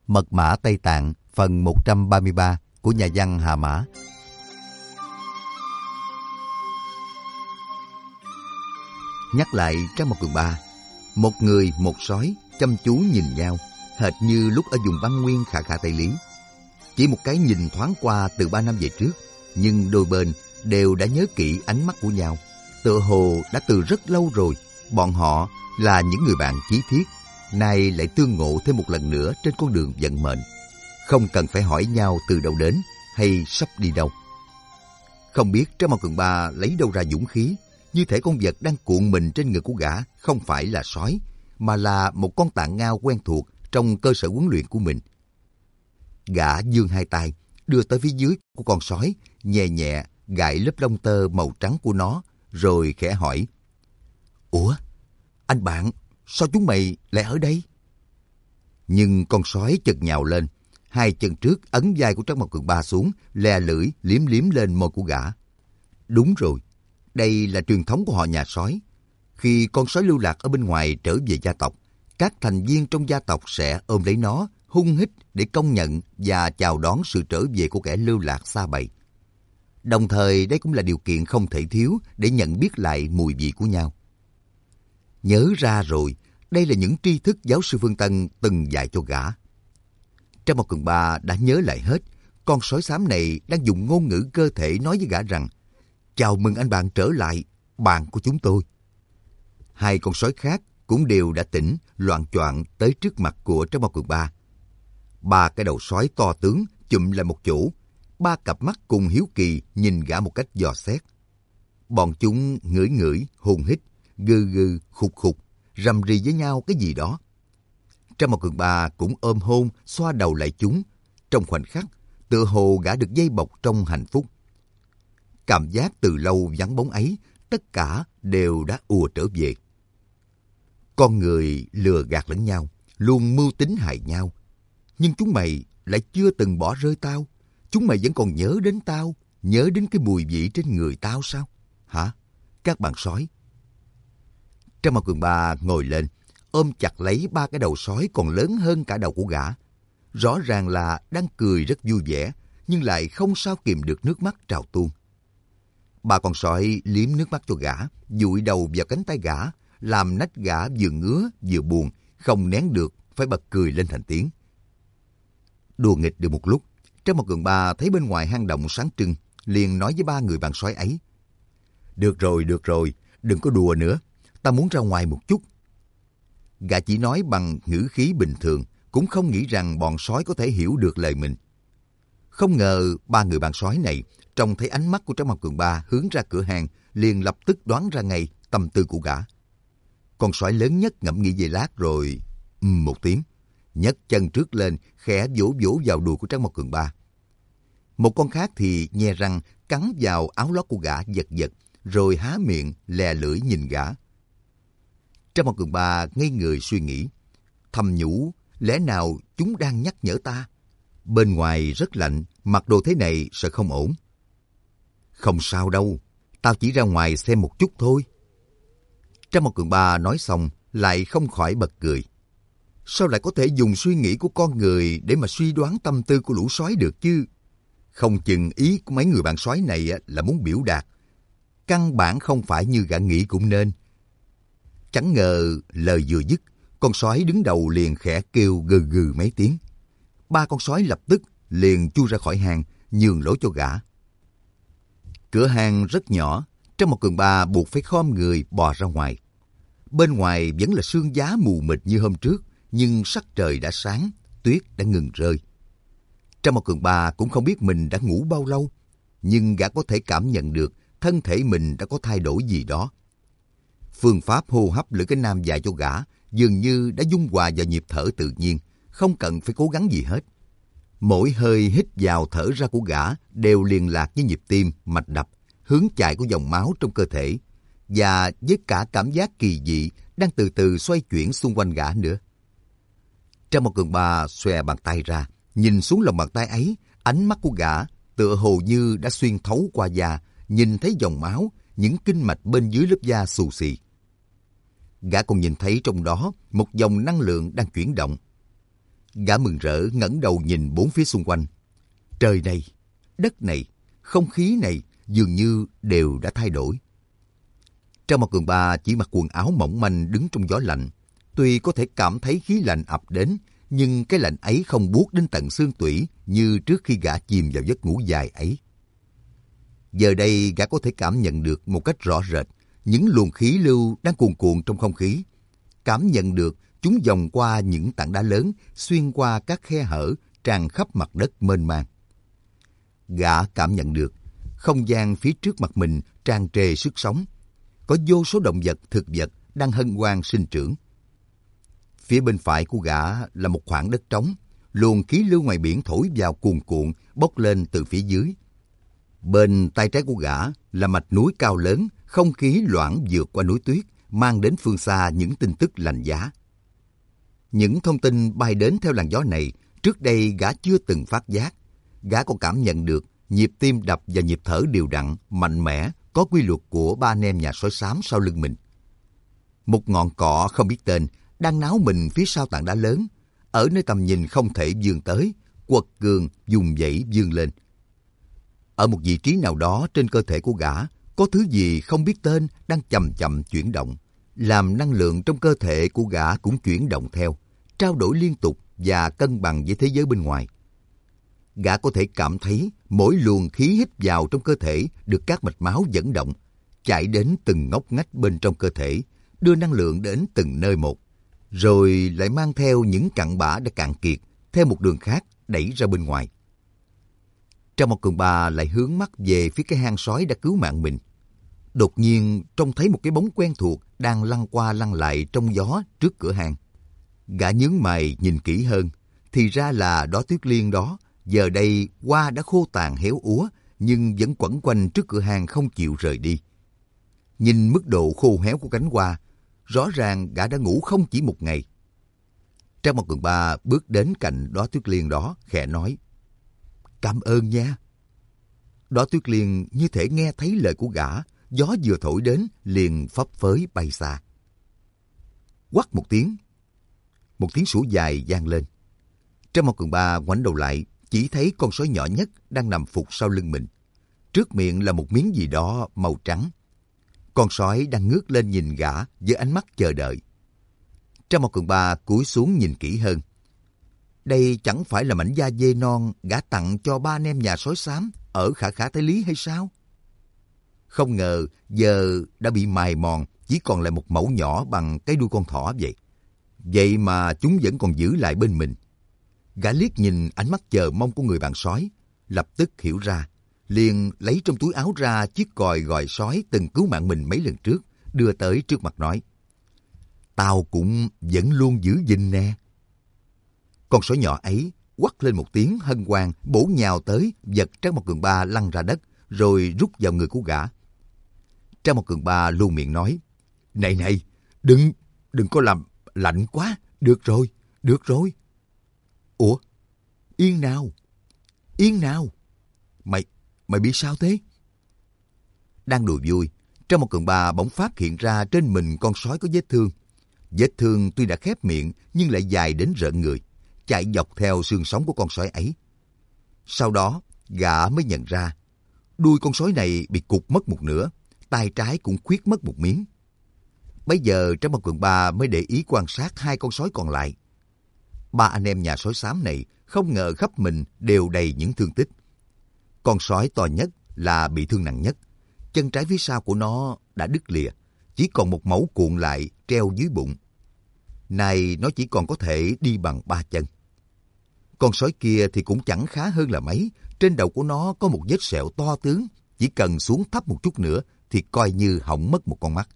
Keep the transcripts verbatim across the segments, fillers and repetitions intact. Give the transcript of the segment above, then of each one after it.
Mật mã Tây Tạng phần một trăm ba mươi ba của nhà văn Hà Mã. Nhắc lại Trang Mộc Cường Ba, một người một sói chăm chú nhìn nhau, hệt như lúc ở vùng băng nguyên Khả Khả Tây Lý. Chỉ một cái nhìn thoáng qua từ ba năm về trước, nhưng đôi bên đều đã nhớ kỹ ánh mắt của nhau. Tựa hồ đã từ rất lâu rồi, bọn họ là những người bạn chí thiết, nay lại tương ngộ thêm một lần nữa trên con đường vận mệnh. Không cần phải hỏi nhau từ đâu đến hay sắp đi đâu. Không biết Trang Mộc Cường Ba lấy đâu ra dũng khí, như thể con vật đang cuộn mình trên người của gã không phải là sói, mà là một con tạng ngao quen thuộc trong cơ sở huấn luyện của mình. Gã giương hai tay, đưa tới phía dưới của con sói, nhẹ nhẹ gãi lớp lông tơ màu trắng của nó, rồi khẽ hỏi: "Ủa, anh bạn, sao chúng mày lại ở đây?" Nhưng con sói chợt nhào lên, hai chân trước ấn vai của Trang Mộc Cường Ba xuống, le lưỡi liếm liếm lên môi của gã. Đúng rồi, đây là truyền thống của họ nhà sói. Khi con sói lưu lạc ở bên ngoài trở về gia tộc, các thành viên trong gia tộc sẽ ôm lấy nó, hung hít để công nhận và chào đón sự trở về của kẻ lưu lạc xa bầy. Đồng thời đây cũng là điều kiện không thể thiếu để nhận biết lại mùi vị của nhau. Nhớ ra rồi, đây là những tri thức giáo sư Phương Tân từng dạy cho gã. Trang Mộc Cường Ba đã nhớ lại hết. Con sói xám này đang dùng ngôn ngữ cơ thể nói với gã rằng: "Chào mừng anh bạn trở lại, bạn của chúng tôi." Hai con sói khác cũng đều đã tỉnh, loạng choạng tới trước mặt của Trang Mộc Cường Ba. Ba cái đầu sói to tướng chụm lại một chỗ, ba cặp mắt cùng hiếu kỳ nhìn gã một cách dò xét. Bọn chúng ngửi ngửi, hôn hít, gừ gừ, khục khục, rầm rì với nhau cái gì đó. Trang Mộc Cường Ba cũng ôm hôn, xoa đầu lại chúng. Trong khoảnh khắc, tựa hồ gã được dây bọc trong hạnh phúc. Cảm giác từ lâu vắng bóng ấy, tất cả đều đã ùa trở về. Con người lừa gạt lẫn nhau, luôn mưu tính hại nhau. Nhưng chúng mày lại chưa từng bỏ rơi tao. Chúng mày vẫn còn nhớ đến tao, nhớ đến cái mùi vị trên người tao sao? Hả? Các bạn sói. Trang Mộc Cường Ba ngồi lên, ôm chặt lấy ba cái đầu sói còn lớn hơn cả đầu của gã. Rõ ràng là đang cười rất vui vẻ, nhưng lại không sao kìm được nước mắt trào tuôn. Ba con sói liếm nước mắt cho gã, dụi đầu vào cánh tay gã, làm nách gã vừa ngứa vừa buồn, không nén được phải bật cười lên thành tiếng. Đùa nghịch được một lúc, Trang Mộc Cường Ba thấy bên ngoài hang động sáng trưng, liền nói với ba người bạn sói ấy: "Được rồi, được rồi, đừng có đùa nữa, ta muốn ra ngoài một chút." Gã chỉ nói bằng ngữ khí bình thường, cũng không nghĩ rằng bọn sói có thể hiểu được lời mình. Không ngờ ba người bạn sói này trông thấy ánh mắt của Trang Mộc Cường Ba hướng ra cửa hàng, liền lập tức đoán ra ngay tâm tư của gã. Con sói lớn nhất ngẫm nghĩ về lát rồi ừm một tiếng, nhấc chân trước lên, khẽ vỗ vỗ vào đùi của Trang Mộc Cường Ba. Một con khác thì nhe răng cắn vào áo lót của gã giật giật, rồi há miệng lè lưỡi nhìn gã. Trang Mộc Cường Ba ngây người suy nghĩ, thầm nhủ: lẽ nào chúng đang nhắc nhở ta? Bên ngoài rất lạnh, mặc đồ thế này sợ không ổn. Không sao đâu, tao chỉ ra ngoài xem một chút thôi. Trang Mộc Cường Ba nói xong lại không khỏi bật cười. Sao lại có thể dùng suy nghĩ của con người để mà suy đoán tâm tư của lũ sói được chứ? Không chừng ý của mấy người bạn sói này là muốn biểu đạt. Căn bản không phải như gã nghĩ cũng nên. Chẳng ngờ lời vừa dứt, con sói đứng đầu liền khẽ kêu gừ gừ mấy tiếng. Ba con sói lập tức liền chui ra khỏi hang, nhường lối cho gã. Cửa hang rất nhỏ, Trang Mộc Cường Ba buộc phải khom người bò ra ngoài. Bên ngoài vẫn là sương giá mù mịt như hôm trước, nhưng sắc trời đã sáng, tuyết đã ngừng rơi. Trang Mộc Cường Ba cũng không biết mình đã ngủ bao lâu, nhưng gã có thể cảm nhận được thân thể mình đã có thay đổi gì đó. Phương pháp hô hấp Lữ Cái Nam dạy cho gã dường như đã dung hòa vào nhịp thở tự nhiên, không cần phải cố gắng gì hết. Mỗi hơi hít vào thở ra của gã đều liên lạc với nhịp tim, mạch đập, hướng chạy của dòng máu trong cơ thể, và với cả cảm giác kỳ dị đang từ từ xoay chuyển xung quanh gã nữa. Trang Mộc Cường Ba xòe bàn tay ra, nhìn xuống lòng bàn tay ấy, ánh mắt của gã tựa hồ như đã xuyên thấu qua da, nhìn thấy dòng máu, những kinh mạch bên dưới lớp da xù xì. Gã còn nhìn thấy trong đó một dòng năng lượng đang chuyển động. Gã mừng rỡ ngẩng đầu nhìn bốn phía xung quanh. Trời này, đất này, không khí này dường như đều đã thay đổi. Trang Mao Cường Ba chỉ mặc quần áo mỏng manh đứng trong gió lạnh. Tuy có thể cảm thấy khí lạnh ập đến, nhưng cái lạnh ấy không buốt đến tận xương tủy như trước khi gã chìm vào giấc ngủ dài ấy. Giờ đây gã có thể cảm nhận được một cách rõ rệt những luồng khí lưu đang cuồn cuộn trong không khí. Cảm nhận được chúng vòng qua những tảng đá lớn, xuyên qua các khe hở tràn khắp mặt đất mênh mang. Gã cảm nhận được không gian phía trước mặt mình tràn trề sức sống. Có vô số động vật, thực vật đang hân hoan sinh trưởng. Phía bên phải của gã là một khoảng đất trống, luồng khí lưu ngoài biển thổi vào cuồn cuộn, bốc lên từ phía dưới. Bên tay trái của gã là mạch núi cao lớn, không khí loãng vượt qua núi tuyết, mang đến phương xa những tin tức lạnh giá. Những thông tin bay đến theo làn gió này, trước đây gã chưa từng phát giác. Gã còn cảm nhận được nhịp tim đập và nhịp thở đều đặn, mạnh mẽ, có quy luật của ba anh em nhà sói xám sau lưng mình. Một ngọn cỏ không biết tên đang náo mình phía sau tảng đá lớn, ở nơi tầm nhìn không thể vươn tới, quật cường dùng dãy vươn lên. Ở một vị trí nào đó trên cơ thể của gã, có thứ gì không biết tên đang chậm chậm chuyển động, làm năng lượng trong cơ thể của gã cũng chuyển động theo, trao đổi liên tục và cân bằng với thế giới bên ngoài. Gã có thể cảm thấy mỗi luồng khí hít vào trong cơ thể được các mạch máu dẫn động, chạy đến từng ngóc ngách bên trong cơ thể, đưa năng lượng đến từng nơi một, rồi lại mang theo những cặn bã đã cạn kiệt, theo một đường khác đẩy ra bên ngoài. Trang Mao Cường Ba lại hướng mắt về phía cái hang sói đã cứu mạng mình. Đột nhiên trông thấy một cái bóng quen thuộc đang lăn qua lăn lại trong gió trước cửa hang. Gã nhướng mày nhìn kỹ hơn, thì ra là Đóa Tuyết Liên đó. Giờ đây hoa đã khô tàn héo úa, nhưng vẫn quẩn quanh trước cửa hang không chịu rời đi. Nhìn mức độ khô héo của cánh hoa, rõ ràng gã đã ngủ không chỉ một ngày. Trang Mao Cường Ba bước đến cạnh Đóa Tuyết Liên đó, khẽ nói: "Cảm ơn nha." Đóa Tuyết Liên như thể nghe thấy lời của gã, gió vừa thổi đến liền phấp phới bay xa. Quắt một tiếng, một tiếng sủa dài vang lên. Trang Mao Cường Ba ngoảnh đầu lại, chỉ thấy con sói nhỏ nhất đang nằm phục sau lưng mình. Trước miệng là một miếng gì đó màu trắng. Con sói đang ngước lên nhìn gã với ánh mắt chờ đợi. Trang Mao Cường Ba cúi xuống nhìn kỹ hơn. Đây chẳng phải là mảnh da dê non gã tặng cho ba anh em nhà sói xám ở Khả Khả Tây Lý hay sao? Không ngờ giờ đã bị mài mòn, chỉ còn lại một mẩu nhỏ bằng cái đuôi con thỏ vậy. Vậy mà chúng vẫn còn giữ lại bên mình. Gã liếc nhìn ánh mắt chờ mong của người bạn sói, lập tức hiểu ra, liền lấy trong túi áo ra chiếc còi gọi sói từng cứu mạng mình mấy lần trước, đưa tới trước mặt nói: "Tao cũng vẫn luôn giữ gìn nè." Con sói nhỏ ấy quắt lên một tiếng hân hoan, bổ nhào tới, giật Trang Mao Cường Ba lăn ra đất, rồi rút vào người của gã. Trang Mao Cường Ba luôn miệng nói: "Này này, đừng, đừng có làm lạnh quá, được rồi, được rồi." "Ủa, Yên nào? Yên nào? Mày, mày bị sao thế?" Đang đùa vui, Trang Mao Cường Ba bỗng phát hiện ra trên mình con sói có vết thương. Vết thương tuy đã khép miệng nhưng lại dài đến rợn người, chạy dọc theo xương sống của con sói ấy. Sau đó, gã mới nhận ra, đuôi con sói này bị cụt mất một nửa, tay trái cũng khuyết mất một miếng. Bây giờ Trang Mao Cường Ba mới để ý quan sát hai con sói còn lại. Ba anh em nhà sói xám này không ngờ khắp mình đều đầy những thương tích. Con sói to nhất là bị thương nặng nhất, chân trái phía sau của nó đã đứt lìa, chỉ còn một mẩu cuộn lại treo dưới bụng. Này nó chỉ còn có thể đi bằng ba chân. Con sói kia thì cũng chẳng khá hơn là mấy, trên đầu của nó có một vết sẹo to tướng, chỉ cần xuống thấp một chút nữa thì coi như hỏng mất một con mắt.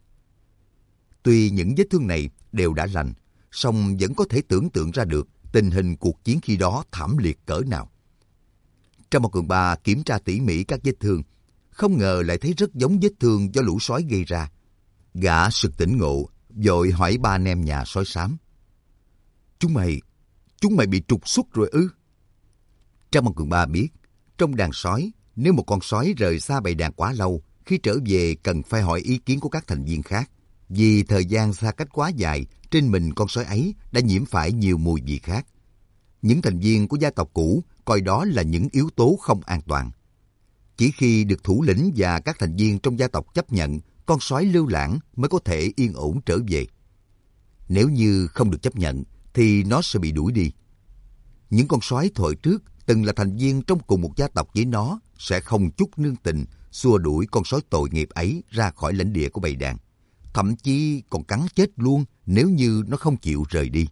Tuy những vết thương này đều đã lành, song vẫn có thể tưởng tượng ra được tình hình cuộc chiến khi đó thảm liệt cỡ nào. Trang Mao Cường Ba kiểm tra tỉ mỉ các vết thương, không ngờ lại thấy rất giống vết thương do lũ sói gây ra. Gã sực tỉnh ngộ, vội hỏi ba anh em nhà sói xám: Chúng mày, chúng mày bị trục xuất rồi ư? Trang Mao Cường Ba biết, trong đàn sói, nếu một con sói rời xa bầy đàn quá lâu, khi trở về cần phải hỏi ý kiến của các thành viên khác. Vì thời gian xa cách quá dài, trên mình con sói ấy đã nhiễm phải nhiều mùi vị khác. Những thành viên của gia tộc cũ coi đó là những yếu tố không an toàn. Chỉ khi được thủ lĩnh và các thành viên trong gia tộc chấp nhận, con sói lưu lãng mới có thể yên ổn trở về. Nếu như không được chấp nhận, thì nó sẽ bị đuổi đi. Những con sói thời trước từng là thành viên trong cùng một gia tộc với nó sẽ không chút nương tình xua đuổi con sói tội nghiệp ấy ra khỏi lãnh địa của bầy đàn. Thậm chí còn cắn chết luôn nếu như nó không chịu rời đi.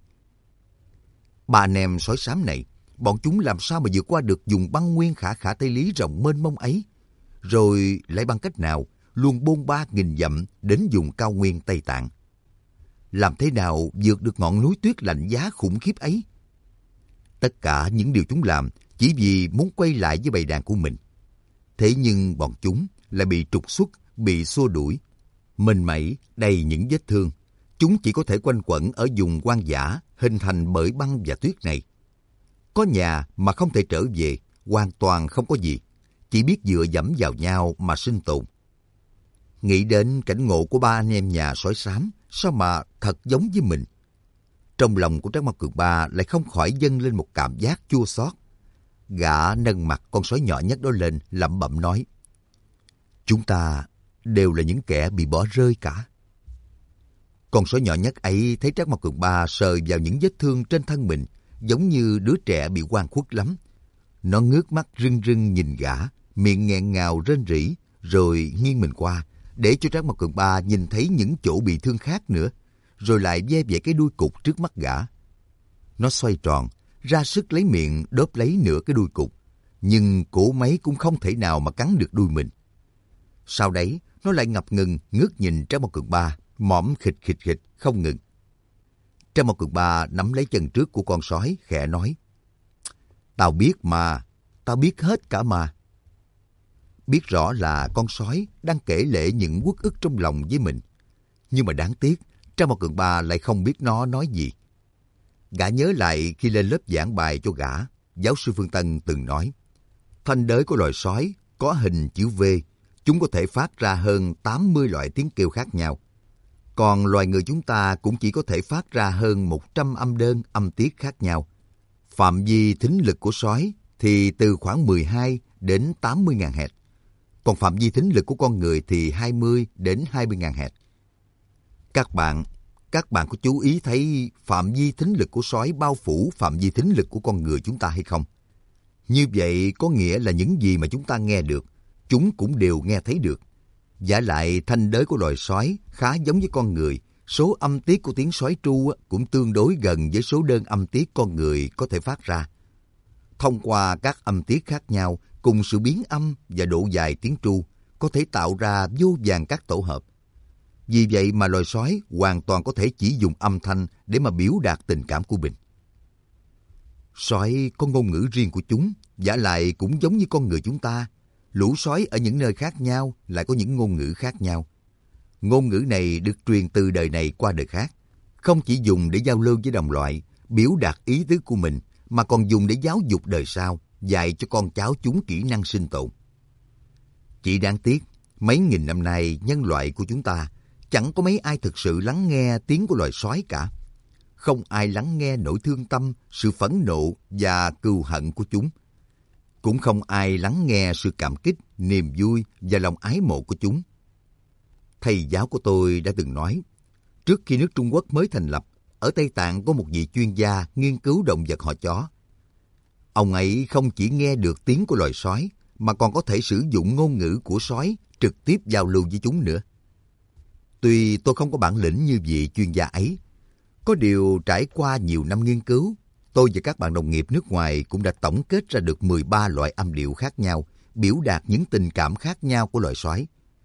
Ba anh em sói xám này, bọn chúng làm sao mà vượt qua được vùng băng nguyên khả khả Tây Lý rộng mênh mông ấy? Rồi lại bằng cách nào luôn bôn ba nghìn dặm đến vùng cao nguyên Tây Tạng? Làm thế nào vượt được ngọn núi tuyết lạnh giá khủng khiếp ấy? Tất cả những điều chúng làm chỉ vì muốn quay lại với bầy đàn của mình. Thế nhưng bọn chúng lại bị trục xuất, bị xua đuổi. Mình mẩy đầy những vết thương. Chúng chỉ có thể quanh quẩn ở vùng hoang dã hình thành bởi băng và tuyết này. Có nhà mà không thể trở về, hoàn toàn không có gì. Chỉ biết dựa dẫm vào nhau mà sinh tồn. Nghĩ đến cảnh ngộ của ba anh em nhà sói xám, sao mà thật giống với mình. Trong lòng của Trác Mao Cường Ba lại không khỏi dâng lên một cảm giác chua xót. Gã nâng mặt con sói nhỏ nhất đó lên, lẩm bẩm nói: chúng ta đều là những kẻ bị bỏ rơi cả. Con sói nhỏ nhất ấy thấy Trác Mao Cường Ba sờ vào những vết thương trên thân mình, giống như đứa trẻ bị oan khuất lắm. Nó ngước mắt rưng rưng nhìn gã, miệng nghẹn ngào rên rỉ, rồi nghiêng mình qua, để cho Trác Mao Cường Ba nhìn thấy những chỗ bị thương khác nữa, rồi lại ve vẩy cái đuôi cụt trước mắt gã. Nó xoay tròn, ra sức lấy miệng đớp lấy nửa cái đuôi cụt, nhưng cổ máy cũng không thể nào mà cắn được đuôi mình. Sau đấy, nó lại ngập ngừng ngước nhìn Trác Mao Cường Ba, mõm khịch khịch khịch không ngừng. Trác Mao Cường Ba nắm lấy chân trước của con sói, khẽ nói: tao biết mà, tao biết hết cả mà. Biết rõ là con sói đang kể lể những uất ức trong lòng với mình. Nhưng mà đáng tiếc, Trác Mao Cường Ba lại không biết nó nói gì. Gã nhớ lại khi lên lớp giảng bài cho gã, giáo sư Phương Tân từng nói: thanh đới của loài sói có hình chữ V, chúng có thể phát ra hơn tám mươi loại tiếng kêu khác nhau. Còn loài người chúng ta cũng chỉ có thể phát ra hơn một trăm âm đơn, âm tiết khác nhau. Phạm vi thính lực của sói thì từ khoảng mười hai đến tám mươi ngàn Hz. Còn phạm vi thính lực của con người thì hai mươi đến hai mươi ngàn Hz. Các bạn, các bạn có chú ý thấy phạm vi thính lực của sói bao phủ phạm vi thính lực của con người chúng ta hay không? Như vậy có nghĩa là những gì mà chúng ta nghe được, chúng cũng đều nghe thấy được. Vả lại thanh đới của loài sói khá giống với con người, số âm tiết của tiếng sói tru cũng tương đối gần với số đơn âm tiết con người có thể phát ra. Thông qua các âm tiết khác nhau cùng sự biến âm và độ dài tiếng tru có thể tạo ra vô vàn các tổ hợp. Vì vậy mà loài sói hoàn toàn có thể chỉ dùng âm thanh để mà biểu đạt tình cảm của mình. Sói có ngôn ngữ riêng của chúng, vả lại cũng giống như con người chúng ta. Lũ sói ở những nơi khác nhau lại có những ngôn ngữ khác nhau. Ngôn ngữ này được truyền từ đời này qua đời khác, không chỉ dùng để giao lưu với đồng loại, biểu đạt ý tứ của mình, mà còn dùng để giáo dục đời sau, dạy cho con cháu chúng kỹ năng sinh tồn. Chỉ đáng tiếc, mấy nghìn năm nay nhân loại của chúng ta chẳng có mấy ai thực sự lắng nghe tiếng của loài sói cả. Không ai lắng nghe nỗi thương tâm, sự phẫn nộ và cừu hận của chúng. Cũng không ai lắng nghe sự cảm kích, niềm vui và lòng ái mộ của chúng. Thầy giáo của tôi đã từng nói, trước khi nước Trung Quốc mới thành lập, ở Tây Tạng có một vị chuyên gia nghiên cứu động vật họ chó. Ông ấy không chỉ nghe được tiếng của loài sói, mà còn có thể sử dụng ngôn ngữ của sói trực tiếp giao lưu với chúng nữa. Tuy tôi không có bản lĩnh như vị chuyên gia ấy, có điều trải qua nhiều năm nghiên cứu, tôi và các bạn đồng nghiệp nước ngoài cũng đã tổng kết ra được mười ba loại âm điệu khác nhau, biểu đạt những tình cảm khác nhau của loài sói.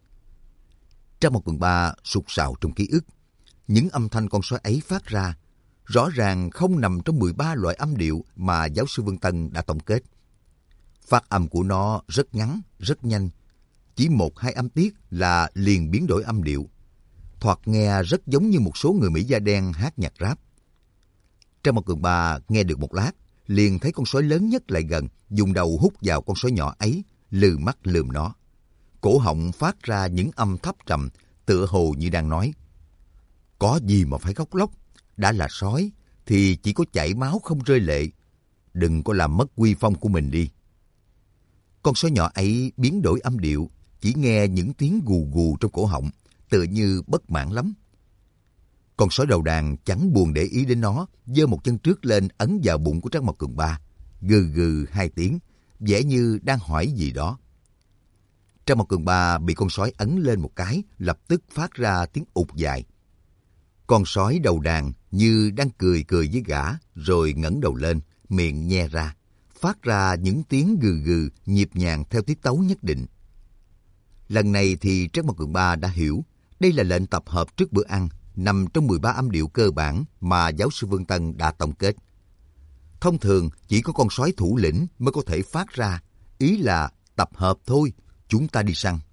Trong một phần ba sục sạo trong ký ức, những âm thanh con sói ấy phát ra rõ ràng không nằm trong mười ba loại âm điệu mà giáo sư Vương Tân đã tổng kết. Phát âm của nó rất ngắn, rất nhanh, chỉ một hai âm tiết là liền biến đổi âm điệu. Thoạt nghe rất giống như một số người Mỹ da đen hát nhạc rap. Trang Mao Cường Ba nghe được một lát, liền thấy con sói lớn nhất lại gần, dùng đầu hút vào con sói nhỏ ấy, lừ mắt lườm nó. Cổ họng phát ra những âm thấp trầm, tựa hồ như đang nói: có gì mà phải khóc lóc, đã là sói thì chỉ có chảy máu không rơi lệ. đừng có làm mất uy phong của mình đi. Con sói nhỏ ấy biến đổi âm điệu, chỉ nghe những tiếng gù gù trong cổ họng, tựa như bất mãn lắm. Con sói đầu đàn chẳng buồn để ý đến nó, giơ một chân trước lên ấn vào bụng của Trác Mộc Cường Ba, gừ gừ hai tiếng, vẻ như đang hỏi gì đó. Trác Mộc Cường Ba bị con sói ấn lên một cái, lập tức phát ra tiếng ụt dài. Con sói đầu đàn như đang cười cười với gã, rồi ngẩng đầu lên, miệng nhe ra, phát ra những tiếng gừ gừ nhịp nhàng theo tiết tấu nhất định. Lần này thì Trác Mộc Cường Ba đã hiểu, đây là lệnh tập hợp trước bữa ăn, nằm trong mười ba âm điệu cơ bản mà giáo sư Vương Tân đã tổng kết. Thông thường chỉ có con sói thủ lĩnh mới có thể phát ra, ý là tập hợp thôi, chúng ta đi săn.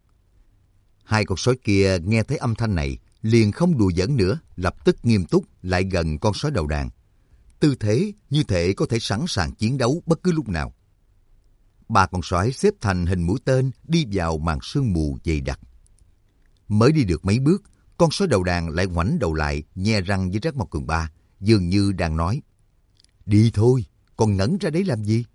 Hai con sói kia nghe thấy âm thanh này, liền không đùa giỡn nữa, lập tức nghiêm túc lại gần con sói đầu đàn. Tư thế như thể có thể sẵn sàng chiến đấu bất cứ lúc nào. Ba con sói xếp thành hình mũi tên đi vào màn sương mù dày đặc. Mới đi được mấy bước, con sói đầu đàn lại ngoảnh đầu lại, nhe răng với Trác Mộc Cường Ba, dường như đang nói: đi thôi, còn ngẩn ra đấy làm gì?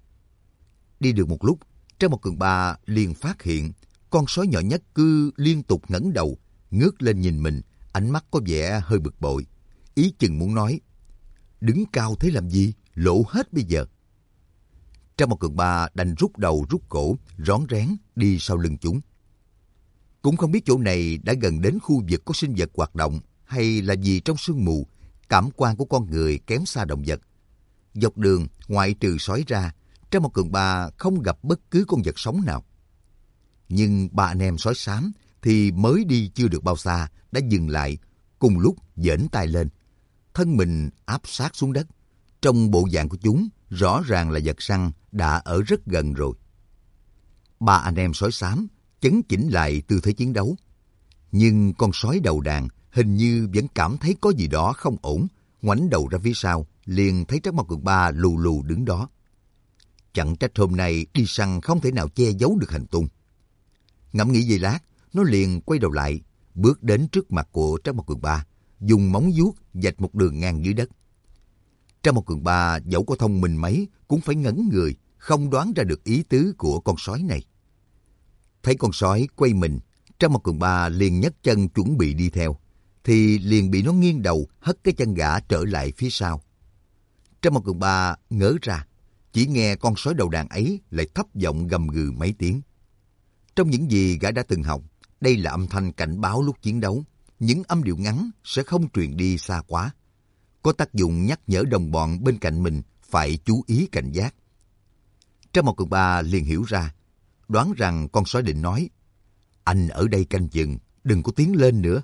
Đi được một lúc, Trác Mộc Cường Ba liền phát hiện con sói nhỏ nhất cứ liên tục ngẩng đầu, ngước lên nhìn mình, ánh mắt có vẻ hơi bực bội, ý chừng muốn nói: đứng cao thế làm gì, lộ hết bây giờ. Trác Mộc Cường Ba đành rút đầu rút cổ, rón rén đi sau lưng chúng. Cũng không biết chỗ này đã gần đến khu vực có sinh vật hoạt động, hay là vì trong sương mù, cảm quan của con người kém xa động vật. Dọc đường, ngoại trừ sói ra, Trác Mộc Cường Ba không gặp bất cứ con vật sống nào. Nhưng ba anh em sói xám thì mới đi chưa được bao xa đã dừng lại, cùng lúc giễnh tay lên, thân mình áp sát xuống đất. Trong bộ dạng của chúng, rõ ràng là vật săn đã ở rất gần rồi. Ba anh em sói xám chấn chỉnh lại tư thế chiến đấu. Nhưng con sói đầu đàn hình như vẫn cảm thấy có gì đó không ổn, ngoảnh đầu ra phía sau, liền thấy Trác Mộc Cường Ba lù lù đứng đó. Chẳng trách hôm nay đi săn không thể nào che giấu được hành tung. Ngẫm nghĩ giây lát, nó liền quay đầu lại, bước đến trước mặt của Trác Mộc Cường Ba, dùng móng vuốt vạch một đường ngang dưới đất. Trác Mộc Cường Ba dẫu có thông minh mấy cũng phải ngẩn người, không đoán ra được ý tứ của con sói này. Thấy con sói quay mình, Trác Mộc Cường Ba liền nhấc chân chuẩn bị đi theo, thì liền bị nó nghiêng đầu hất cái chân gã trở lại phía sau. Trác Mộc Cường Ba ngớ ra, chỉ nghe con sói đầu đàn ấy lại thấp giọng gầm gừ mấy tiếng. Trong những gì gã đã từng học, đây là âm thanh cảnh báo lúc chiến đấu. Những âm điệu ngắn sẽ không truyền đi xa quá, có tác dụng nhắc nhở đồng bọn bên cạnh mình phải chú ý cảnh giác. Trác Mộc Cường Ba liền hiểu ra, đoán rằng con sói định nói: anh ở đây canh chừng, đừng có tiến lên nữa.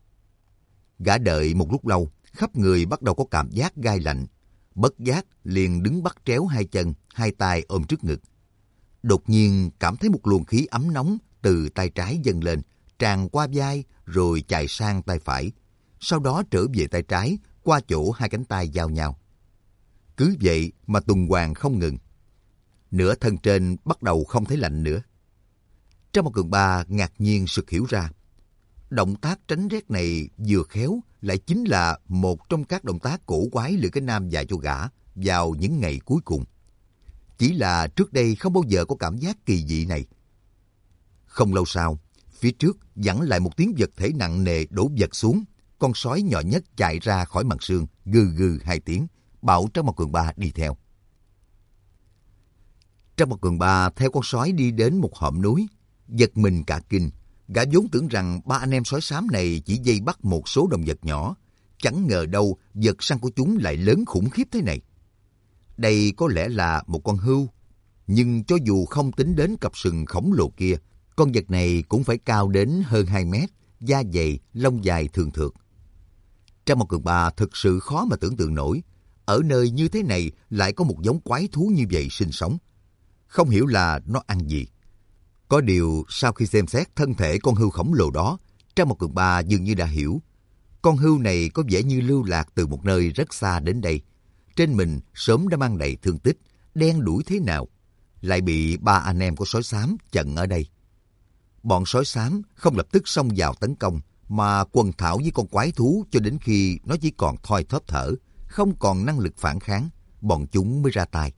Gã đợi một lúc lâu, khắp người bắt đầu có cảm giác gai lạnh, bất giác liền đứng bắt chéo hai chân, hai tay ôm trước ngực. Đột nhiên cảm thấy một luồng khí ấm nóng từ tay trái dâng lên, tràn qua vai rồi chạy sang tay phải, sau đó trở về tay trái qua chỗ hai cánh tay giao nhau. Cứ vậy mà tuần hoàn không ngừng. Nửa thân trên bắt đầu không thấy lạnh nữa. Trác Mộc Cường Ba ngạc nhiên sực hiểu ra, động tác tránh rét này vừa khéo lại chính là một trong các động tác cổ quái Lữ Cái Nam dạy cho gã vào những ngày cuối cùng. Chỉ là trước đây không bao giờ có cảm giác kỳ dị này. Không lâu sau, phía trước vẳng lại một tiếng vật thể nặng nề đổ vật xuống. Con sói nhỏ nhất chạy ra khỏi màn sương, gừ gừ hai tiếng, bảo Trác Mộc Cường Ba đi theo. Trác Mộc Cường Ba theo con sói đi đến một hõm núi, giật mình cả kinh. Gã vốn tưởng rằng ba anh em sói xám này chỉ vây bắt một số động vật nhỏ, chẳng ngờ đâu vật săn của chúng lại lớn khủng khiếp thế này. Đây có lẽ là một con hươu, nhưng cho dù không tính đến cặp sừng khổng lồ kia, con vật này cũng phải cao đến hơn hai mét, da dày, lông dài thường thượt. Trác Mộc Cường Ba thực sự khó mà tưởng tượng nổi, ở nơi như thế này lại có một giống quái thú như vậy sinh sống. Không hiểu là nó ăn gì. Có điều sau khi xem xét thân thể con hươu khổng lồ đó, Trác Mộc Cường Ba dường như đã hiểu. Con hươu này có vẻ như lưu lạc từ một nơi rất xa đến đây. Trên mình sớm đã mang đầy thương tích, đen đủi thế nào, lại bị ba anh em của sói xám chặn ở đây. Bọn sói xám không lập tức xông vào tấn công, mà quần thảo với con quái thú cho đến khi nó chỉ còn thoi thóp thở, không còn năng lực phản kháng, bọn chúng mới ra tay.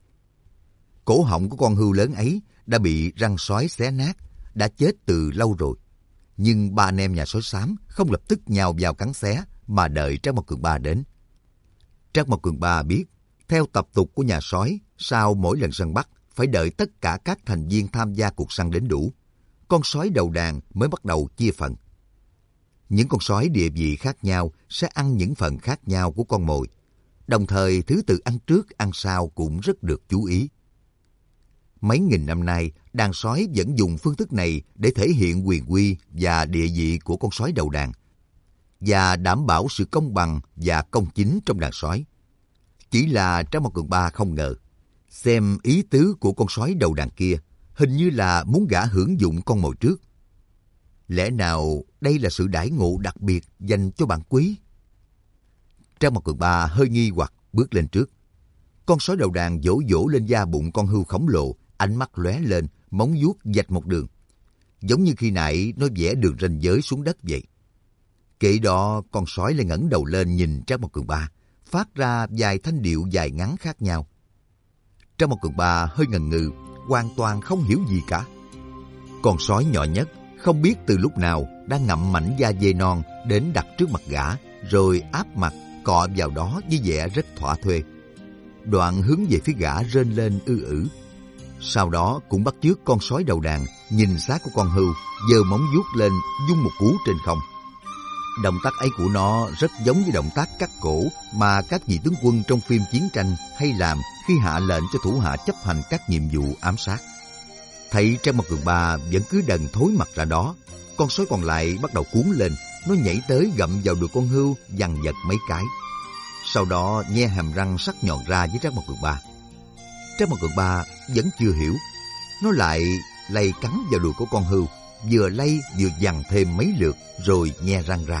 Cổ họng của con hươu lớn ấy đã bị răng sói xé nát, đã chết từ lâu rồi. Nhưng ba anh em nhà sói xám không lập tức nhào vào cắn xé mà đợi Trác Mộc Cường Ba đến. Trác Mộc Cường Ba biết, theo tập tục của nhà sói, sau mỗi lần săn bắt, phải đợi tất cả các thành viên tham gia cuộc săn đến đủ. Con sói đầu đàn mới bắt đầu chia phần. Những con sói địa vị khác nhau sẽ ăn những phần khác nhau của con mồi. Đồng thời, thứ tự ăn trước, ăn sau cũng rất được chú ý. Mấy nghìn năm nay, đàn sói vẫn dùng phương thức này để thể hiện quyền uy và địa vị của con sói đầu đàn và đảm bảo sự công bằng và công chính trong đàn sói. Chỉ là Trác Mộc Cường Ba không ngờ, xem ý tứ của con sói đầu đàn kia, hình như là muốn gã hưởng dụng con mồi trước. Lẽ nào đây là sự đãi ngộ đặc biệt dành cho bạn quý? Trác Mộc Cường Ba hơi nghi hoặc bước lên trước. Con sói đầu đàn vỗ vỗ lên da bụng con hươu khổng lồ, ánh mắt lóe lên, móng vuốt vạch một đường. Giống như khi nãy nó vẽ đường ranh giới xuống đất vậy. Kệ đó, con sói lại ngẩng đầu lên nhìn Trác Mộc Cường Ba, phát ra vài thanh điệu dài ngắn khác nhau. Trác Mộc Cường Ba hơi ngần ngừ, hoàn toàn không hiểu gì cả. Con sói nhỏ nhất không biết từ lúc nào đang ngậm mảnh da dê non đến đặt trước mặt gã, rồi áp mặt cọ vào đó với vẻ rất thỏa thuê. Đoạn hướng về phía gã rên lên ư ử. Sau đó cũng bắt chước con sói đầu đàn, nhìn xác của con hươu, giơ móng vuốt lên vung một cú trên không. Động tác ấy của nó rất giống với động tác cắt cổ mà các vị tướng quân trong phim chiến tranh hay làm khi hạ lệnh cho thủ hạ chấp hành các nhiệm vụ ám sát. Thấy Trác Mộc Cường Ba vẫn cứ đần thối mặt ra đó, con sói còn lại bắt đầu cuốn lên, nó nhảy tới gặm vào đùi con hươu, vằn vặt mấy cái. Sau đó nhe hàm răng sắc nhọn ra với Trác Mộc Cường Ba. Trác Mộc Cường Ba vẫn chưa hiểu, nó lại lay cắn vào đùi của con hươu, vừa lay vừa vằn thêm mấy lượt rồi nhe răng ra.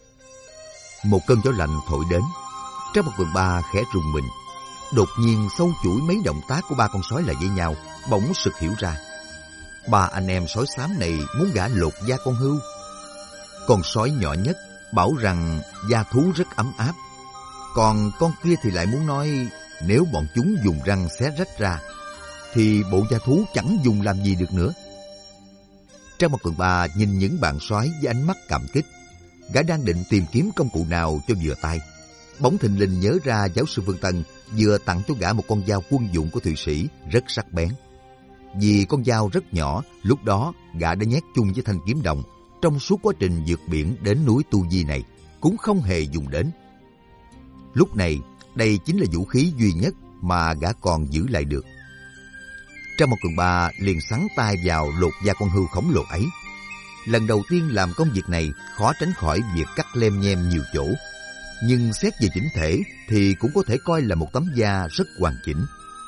Một cơn gió lạnh thổi đến, Trác Mộc Cường Ba khẽ rùng mình. Đột nhiên sâu chuỗi mấy động tác của ba con sói lại với nhau, bỗng sực hiểu ra. Ba anh em sói xám này muốn gã lột da con hươu. Con sói nhỏ nhất bảo rằng da thú rất ấm áp, còn con kia thì lại muốn nói nếu bọn chúng dùng răng xé rách ra thì bộ da thú chẳng dùng làm gì được nữa. Trác Mộc Cường Ba nhìn những bạn sói với ánh mắt cảm kích. Gã đang định tìm kiếm công cụ nào cho vừa tay, bỗng thình lình nhớ ra giáo sư Vương Tân vừa tặng cho gã một con dao quân dụng của Thụy Sĩ rất sắc bén. Vì con dao rất nhỏ, lúc đó gã đã nhét chung với thanh kiếm đồng trong suốt quá trình vượt biển đến núi Tu Di này, cũng không hề dùng đến. Lúc này, đây chính là vũ khí duy nhất mà gã còn giữ lại được. Trác Mộc Cường Ba liền sắn tay vào lột da con hươu khổng lồ ấy. Lần đầu tiên làm công việc này, khó tránh khỏi việc cắt lem nhem nhiều chỗ. Nhưng xét về chỉnh thể thì cũng có thể coi là một tấm da rất hoàn chỉnh.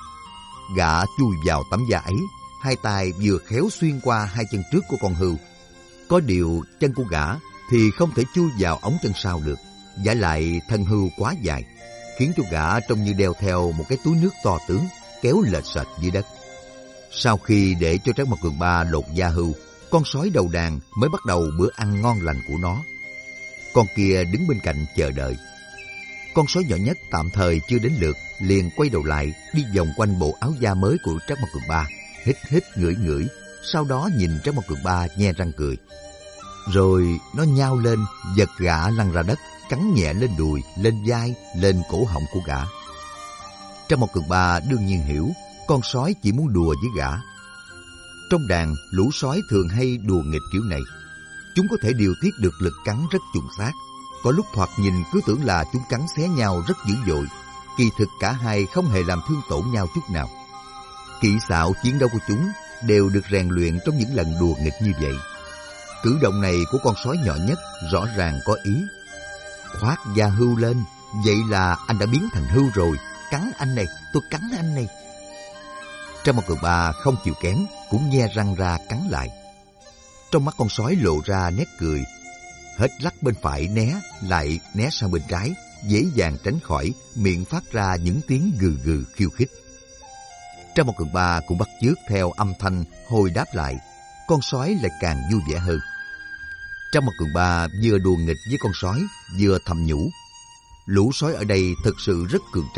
Gã chui vào tấm da ấy, hai tay vừa khéo xuyên qua hai chân trước của con hươu. Có điều chân của gã thì không thể chui vào ống chân sau được, vả lại thân hươu quá dài, khiến cho gã trông như đeo theo một cái túi nước to tướng, kéo lệch sệt dưới đất. Sau khi để cho Trác Mộc Cường Ba lột da hươu, con sói đầu đàn mới bắt đầu bữa ăn ngon lành của nó. Con kia đứng bên cạnh chờ đợi. Con sói nhỏ nhất tạm thời chưa đến lượt, liền quay đầu lại, đi vòng quanh bộ áo da mới của Trác Mộc Cường Ba, hít hít ngửi ngửi, sau đó nhìn Trác Mộc Cường Ba nhe răng cười. Rồi nó nhao lên, giật gã lăn ra đất, cắn nhẹ lên đùi, lên vai, lên cổ họng của gã. Trác Mộc Cường Ba đương nhiên hiểu, con sói chỉ muốn đùa với gã. Trong đàn, lũ sói thường hay đùa nghịch kiểu này. Chúng có thể điều tiết được lực cắn rất chuẩn xác. Có lúc thoạt nhìn cứ tưởng là chúng cắn xé nhau rất dữ dội, kỳ thực cả hai không hề làm thương tổn nhau chút nào. Kỹ xảo chiến đấu của chúng đều được rèn luyện trong những lần đùa nghịch như vậy. Cử động này của con sói nhỏ nhất rõ ràng có ý. Khoác da hươu lên, vậy là anh đã biến thành hươu rồi. Cắn anh này, tôi cắn anh này. Trác Mộc Cường Ba không chịu kém, cũng nhe răng ra cắn lại. Trong mắt con sói lộ ra nét cười, hết lắc bên phải né, lại né sang bên trái, dễ dàng tránh khỏi, miệng phát ra những tiếng gừ gừ khiêu khích. Trác Mộc Cường Ba cũng bắt chước theo âm thanh hồi đáp lại, con sói lại càng vui vẻ hơn. Trác Mộc Cường Ba vừa đùa nghịch với con sói, vừa thầm nhủ, lũ sói ở đây thực sự rất cường tráng,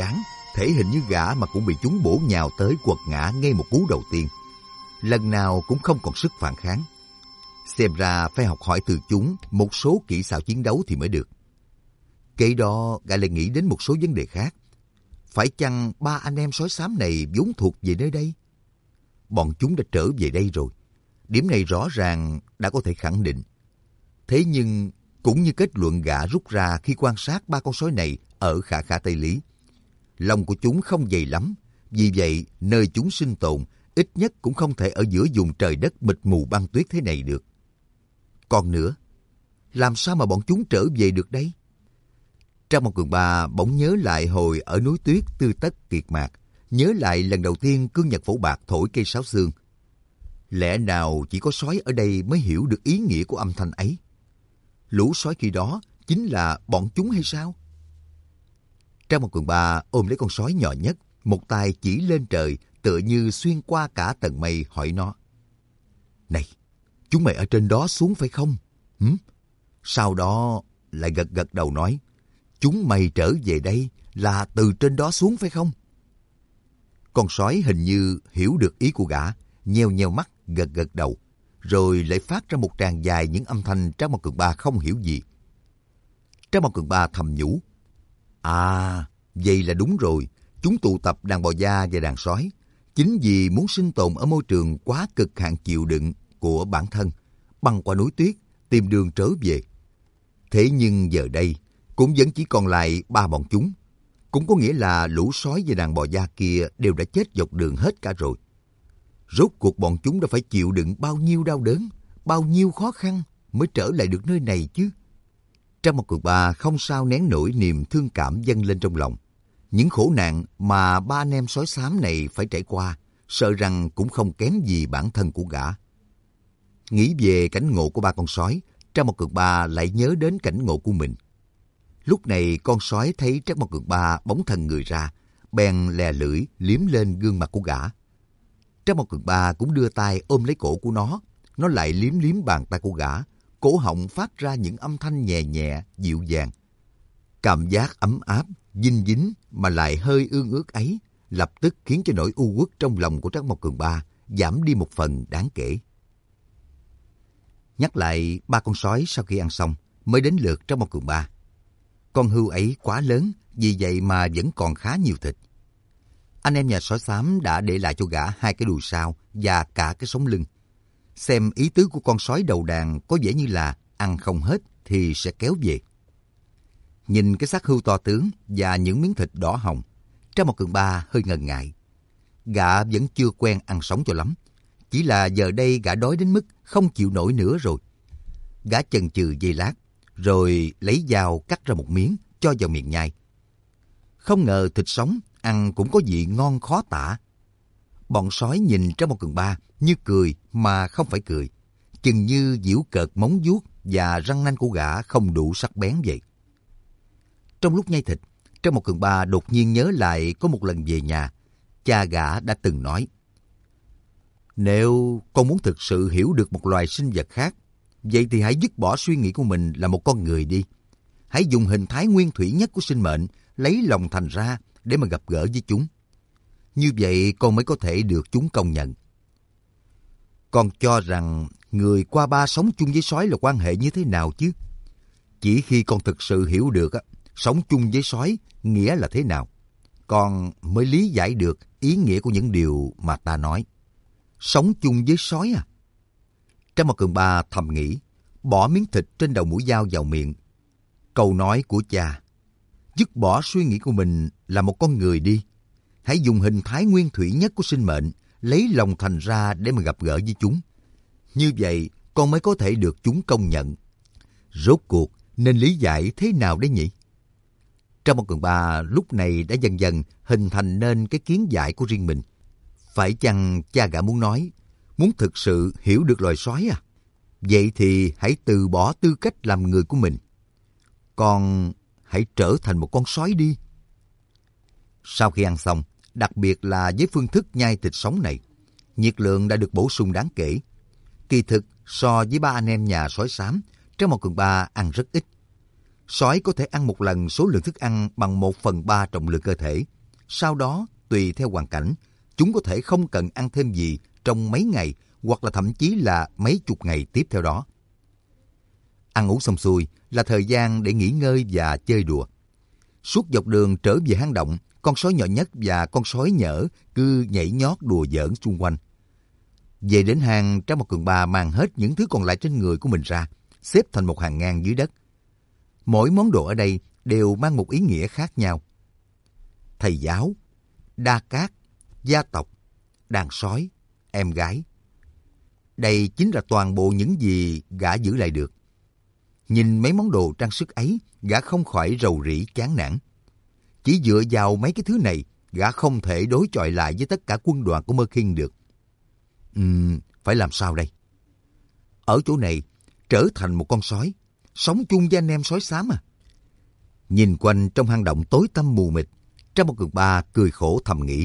thể hình như gã mà cũng bị chúng bổ nhào tới quật ngã ngay một cú đầu tiên. Lần nào cũng không còn sức phản kháng. Xem ra phải học hỏi từ chúng một số kỹ xảo chiến đấu thì mới được. Kế đó gã lại nghĩ đến một số vấn đề khác. Phải chăng ba anh em sói xám này vốn thuộc về nơi đây? Bọn chúng đã trở về đây rồi. Điểm này rõ ràng đã có thể khẳng định. Thế nhưng cũng như kết luận gã rút ra khi quan sát ba con sói này ở Khả Khả Tây Lý, lòng của chúng không dày lắm. Vì vậy, nơi chúng sinh tồn ít nhất cũng không thể ở giữa vùng trời đất mịt mù băng tuyết thế này được. Còn nữa, làm sao mà bọn chúng trở về được đây? Trang Một Cường Ba bỗng nhớ lại hồi ở núi tuyết Tư Tất Kiệt Mạc, nhớ lại lần đầu tiên cương nhật phổ bạc thổi cây sáo xương. Lẽ nào chỉ có sói ở đây mới hiểu được ý nghĩa của âm thanh ấy? Lũ sói khi đó chính là bọn chúng hay sao? Trang Một Cường Ba ôm lấy con sói nhỏ nhất, một tay chỉ lên trời tựa như xuyên qua cả tầng mây hỏi nó. Này, chúng mày ở trên đó xuống phải không? Hử? Sau đó lại gật gật đầu nói, chúng mày trở về đây là từ trên đó xuống phải không? Con sói hình như hiểu được ý của gã, nheo nheo mắt gật gật đầu, rồi lại phát ra một tràng dài những âm thanh Trang Một Cường Ba không hiểu gì. Trang Một Cường Ba thầm nhủ, à, vậy là đúng rồi, chúng tụ tập đàn bò da và đàn sói, chính vì muốn sinh tồn ở môi trường quá cực hạn chịu đựng của bản thân, băng qua núi tuyết, tìm đường trở về. Thế nhưng giờ đây, cũng vẫn chỉ còn lại ba bọn chúng. Cũng có nghĩa là lũ sói và đàn bò da kia đều đã chết dọc đường hết cả rồi. Rốt cuộc bọn chúng đã phải chịu đựng bao nhiêu đau đớn, bao nhiêu khó khăn mới trở lại được nơi này chứ. Trang Một Cường Ba không sao nén nổi niềm thương cảm dâng lên trong lòng. Những khổ nạn mà ba anh em sói xám này phải trải qua, sợ rằng cũng không kém gì bản thân của gã. Nghĩ về cảnh ngộ của ba con sói, Trang Một Cường Ba lại nhớ đến cảnh ngộ của mình. Lúc này con sói thấy Trang Một Cường Ba bóng thần người ra, bèn lè lưỡi liếm lên gương mặt của gã. Trang Một Cường Ba cũng đưa tay ôm lấy cổ của nó, nó lại liếm liếm bàn tay của gã, cổ họng phát ra những âm thanh nhẹ nhẹ, dịu dàng. Cảm giác ấm áp, dinh dính mà lại hơi ương ướt ấy, lập tức khiến cho nỗi u uất trong lòng của Trang Một Cường Ba giảm đi một phần đáng kể. Nhắc lại ba con sói sau khi ăn xong, mới đến lượt Trang Một Cường Ba. Con hươu ấy quá lớn, vì vậy mà vẫn còn khá nhiều thịt. Anh em nhà sói xám đã để lại cho gã hai cái đùi sau và cả cái sống lưng. Xem ý tứ của con sói đầu đàn có vẻ như là ăn không hết thì sẽ kéo về. Nhìn cái xác hươu to tướng và những miếng thịt đỏ hồng, Trang Một Cường Ba hơi ngần ngại. Gã vẫn chưa quen ăn sống cho lắm. Chỉ là giờ đây gã đói đến mức không chịu nổi nữa rồi. Gã chần chừ giây lát, rồi lấy dao cắt ra một miếng cho vào miệng nhai. Không ngờ thịt sống ăn cũng có vị ngon khó tả. Bọn sói nhìn Trang Một Cường Ba như cười mà không phải cười, chừng như giễu cợt móng vuốt và răng nanh của gã không đủ sắc bén vậy. Trong lúc nhai thịt, Trang Một Cường Ba đột nhiên nhớ lại có một lần về nhà, cha gã đã từng nói: nếu con muốn thực sự hiểu được một loài sinh vật khác, vậy thì hãy dứt bỏ suy nghĩ của mình là một con người đi. Hãy dùng hình thái nguyên thủy nhất của sinh mệnh, lấy lòng thành ra để mà gặp gỡ với chúng. Như vậy con mới có thể được chúng công nhận. Con cho rằng người qua ba sống chung với sói là quan hệ như thế nào chứ? Chỉ khi con thực sự hiểu được sống chung với sói nghĩa là thế nào, con mới lý giải được ý nghĩa của những điều mà ta nói. Sống chung với sói à? Trang Một Cường Ba thầm nghĩ, bỏ miếng thịt trên đầu mũi dao vào miệng. Câu nói của cha: dứt bỏ suy nghĩ của mình là một con người đi. Hãy dùng hình thái nguyên thủy nhất của sinh mệnh, lấy lòng thành ra để mà gặp gỡ với chúng. Như vậy, con mới có thể được chúng công nhận. Rốt cuộc, nên lý giải thế nào đấy nhỉ? Trang Một Cường Ba lúc này đã dần dần hình thành nên cái kiến giải của riêng mình. Phải chăng cha gã muốn nói, muốn thực sự hiểu được loài sói à? Vậy thì hãy từ bỏ tư cách làm người của mình. Con hãy trở thành một con sói đi. Sau khi ăn xong, đặc biệt là với phương thức nhai thịt sống này, nhiệt lượng đã được bổ sung đáng kể. Kỳ thực, so với ba anh em nhà sói xám, Trang Một Cường Ba ăn rất ít. Sói có thể ăn một lần số lượng thức ăn bằng một phần ba trọng lượng cơ thể. Sau đó, tùy theo hoàn cảnh, chúng có thể không cần ăn thêm gì trong mấy ngày hoặc là thậm chí là mấy chục ngày tiếp theo đó. Ăn uống xong xuôi là thời gian để nghỉ ngơi và chơi đùa. Suốt dọc đường trở về hang động, con sói nhỏ nhất và con sói nhỡ cứ nhảy nhót đùa giỡn xung quanh. Về đến hang, Tráng Một Cường Ba mang hết những thứ còn lại trên người của mình ra, xếp thành một hàng ngang dưới đất. Mỗi món đồ ở đây đều mang một ý nghĩa khác nhau. Thầy giáo, đa cát, gia tộc, đàn sói, em gái. Đây chính là toàn bộ những gì gã giữ lại được. Nhìn mấy món đồ trang sức ấy, gã không khỏi rầu rĩ chán nản. Chỉ dựa vào mấy cái thứ này, gã không thể đối chọi lại với tất cả quân đoàn của Mơ Khiên được. Ừm, phải làm sao đây? Ở chỗ này, trở thành một con sói, sống chung với anh em sói xám à? Nhìn quanh trong hang động tối tăm mù mịt, Tráng Một Cường Ba cười khổ thầm nghĩ.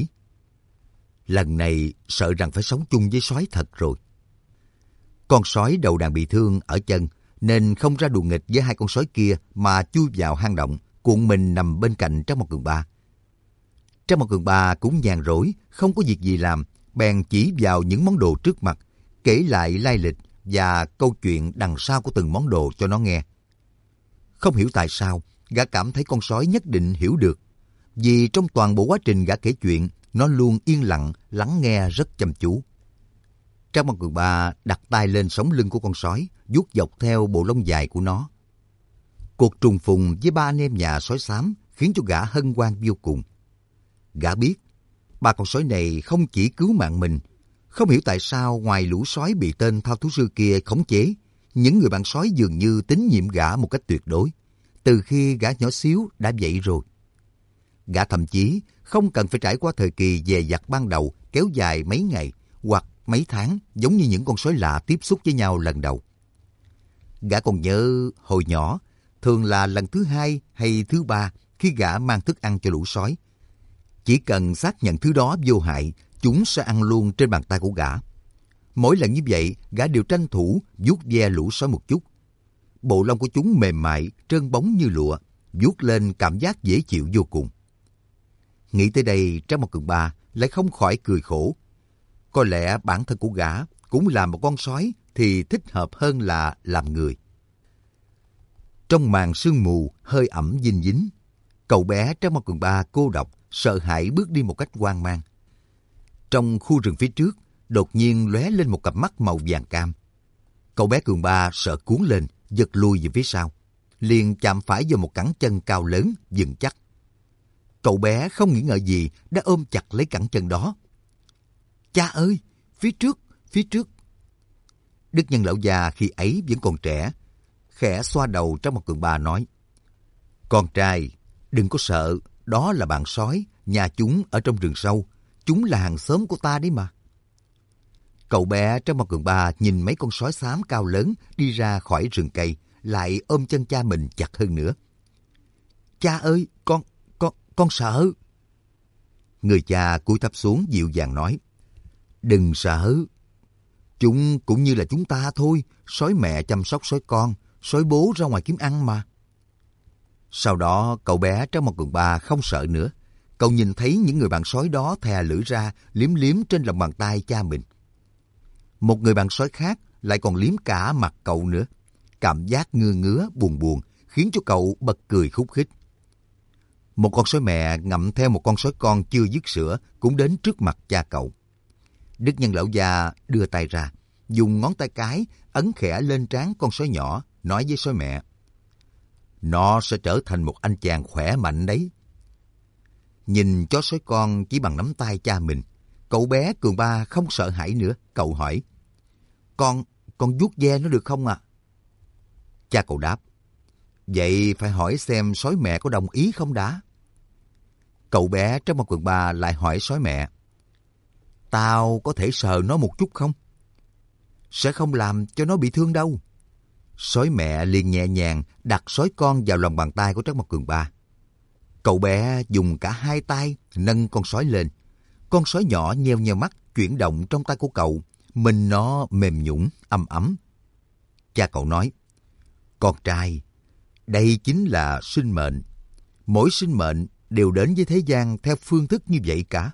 Lần này sợ rằng phải sống chung với sói thật rồi. Con sói đầu đàn bị thương ở chân, nên không ra đùa nghịch với hai con sói kia mà chui vào hang động, cuộn mình nằm bên cạnh Tráng Một Cường Ba. Tráng Một Cường Ba cũng nhàn rỗi, không có việc gì làm, bèn chỉ vào những món đồ trước mặt, kể lại lai lịch và câu chuyện đằng sau của từng món đồ cho nó nghe. Không hiểu tại sao, gã cảm thấy con sói nhất định hiểu được, vì trong toàn bộ quá trình gã kể chuyện, nó luôn yên lặng, lắng nghe rất chăm chú. Tráng Một Cường Ba đặt tay lên sống lưng của con sói, vuốt dọc theo bộ lông dài của nó. Cuộc trùng phùng với ba anh em nhà sói xám khiến cho gã hân hoan vô cùng. Gã biết, ba con sói này không chỉ cứu mạng mình, không hiểu tại sao ngoài lũ sói bị tên thao thú sư kia khống chế, những người bạn sói dường như tín nhiệm gã một cách tuyệt đối, từ khi gã nhỏ xíu đã vậy rồi. Gã thậm chí không cần phải trải qua thời kỳ dè dặt ban đầu kéo dài mấy ngày hoặc mấy tháng giống như những con sói lạ tiếp xúc với nhau lần đầu. Gã còn nhớ hồi nhỏ, thường là lần thứ hai hay thứ ba khi gã mang thức ăn cho lũ sói. Chỉ cần xác nhận thứ đó vô hại, chúng sẽ ăn luôn trên bàn tay của gã. Mỗi lần như vậy, gã đều tranh thủ vuốt ve lũ sói một chút. Bộ lông của chúng mềm mại, trơn bóng như lụa, vuốt lên cảm giác dễ chịu vô cùng. Nghĩ tới đây, Tráng Một Cường Ba lại không khỏi cười khổ. Có lẽ bản thân của gã cũng là một con sói thì thích hợp hơn là làm người. Trong màn sương mù hơi ẩm dinh dính, cậu bé Tráng Một Cường Ba cô độc, sợ hãi bước đi một cách hoang mang. Trong khu rừng phía trước, đột nhiên lóe lên một cặp mắt màu vàng cam. Cậu bé Cường Ba sợ cuốn lên, giật lui về phía sau, liền chạm phải vào một cẳng chân cao lớn, vững chắc. Cậu bé không nghĩ ngợi gì đã ôm chặt lấy cẳng chân đó. Cha ơi, phía trước, phía trước. Đức Nhân lão già khi ấy vẫn còn trẻ, khẽ xoa đầu Tráng Một Cường Ba nói: Con trai, đừng có sợ, đó là bạn sói, nhà chúng ở trong rừng sâu, chúng là hàng xóm của ta đấy mà. Cậu bé Tráng Một Cường Ba nhìn mấy con sói xám cao lớn đi ra khỏi rừng cây, lại ôm chân cha mình chặt hơn nữa. Cha ơi, con, con, con sợ. Người cha cúi thấp xuống dịu dàng nói: Đừng sợ. Chúng cũng như là chúng ta thôi, sói mẹ chăm sóc sói con, sói bố ra ngoài kiếm ăn mà. Sau đó cậu bé Tráng Một Cường Ba không sợ nữa. Cậu nhìn thấy những người bạn sói đó thè lưỡi ra, liếm liếm trên lòng bàn tay cha mình. Một người bạn sói khác lại còn liếm cả mặt cậu nữa. Cảm giác ngưa ngứa, buồn buồn, khiến cho cậu bật cười khúc khích. Một con sói mẹ ngậm theo một con sói con chưa dứt sữa cũng đến trước mặt cha cậu. Đức Nhân lão già đưa tay ra, dùng ngón tay cái ấn khẽ lên trán con sói nhỏ, nói với sói mẹ: Nó sẽ trở thành một anh chàng khỏe mạnh đấy. Nhìn chó sói con chỉ bằng nắm tay cha mình, cậu bé Cường Ba không sợ hãi nữa. Cậu hỏi: Con, con vuốt ve nó được không ạ? À? Cha cậu đáp: Vậy phải hỏi xem sói mẹ có đồng ý không đã. Cậu bé Tráng Một Cường Ba lại hỏi sói mẹ: Tao có thể sờ nó một chút không? Sẽ không làm cho nó bị thương đâu. Sói mẹ liền nhẹ nhàng đặt sói con vào lòng bàn tay của Tráng Một Cường Ba. Cậu bé dùng cả hai tay nâng con sói lên. Con sói nhỏ nheo nheo mắt chuyển động trong tay của cậu, mình nó mềm nhũn, ấm ấm. Cha cậu nói: Con trai, đây chính là sinh mệnh. Mỗi sinh mệnh đều đến với thế gian theo phương thức như vậy cả.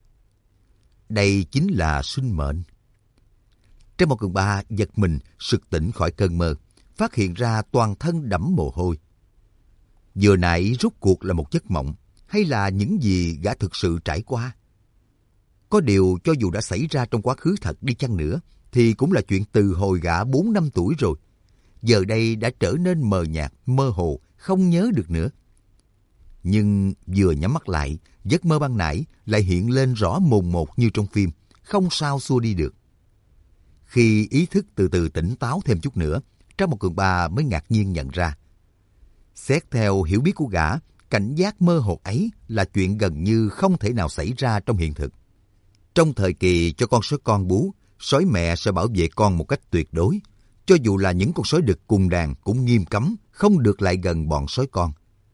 Đây chính là sinh mệnh. Trang một cường ba giật mình sực tỉnh khỏi cơn mơ, phát hiện ra toàn thân đẫm mồ hôi. Vừa nãy rốt cuộc là một giấc mộng, hay là những gì gã thực sự trải qua? Có điều cho dù đã xảy ra trong quá khứ thật đi chăng nữa, thì cũng là chuyện từ hồi gã bốn năm tuổi rồi. Giờ đây đã trở nên mờ nhạt, mơ hồ, không nhớ được nữa. Nhưng vừa nhắm mắt lại, giấc mơ ban nãy lại hiện lên rõ mồn một như trong phim, không sao xua đi được. Khi ý thức từ từ tỉnh táo thêm chút nữa, Trang một cường ba mới ngạc nhiên nhận ra. Xét theo hiểu biết của gã, cảnh giác mơ hồ ấy là chuyện gần như không thể nào xảy ra trong hiện thực. Trong thời kỳ cho con sói con bú, sói mẹ sẽ bảo vệ con một cách tuyệt đối. Cho dù là những con sói đực cùng đàn cũng nghiêm cấm không được lại gần bọn sói con.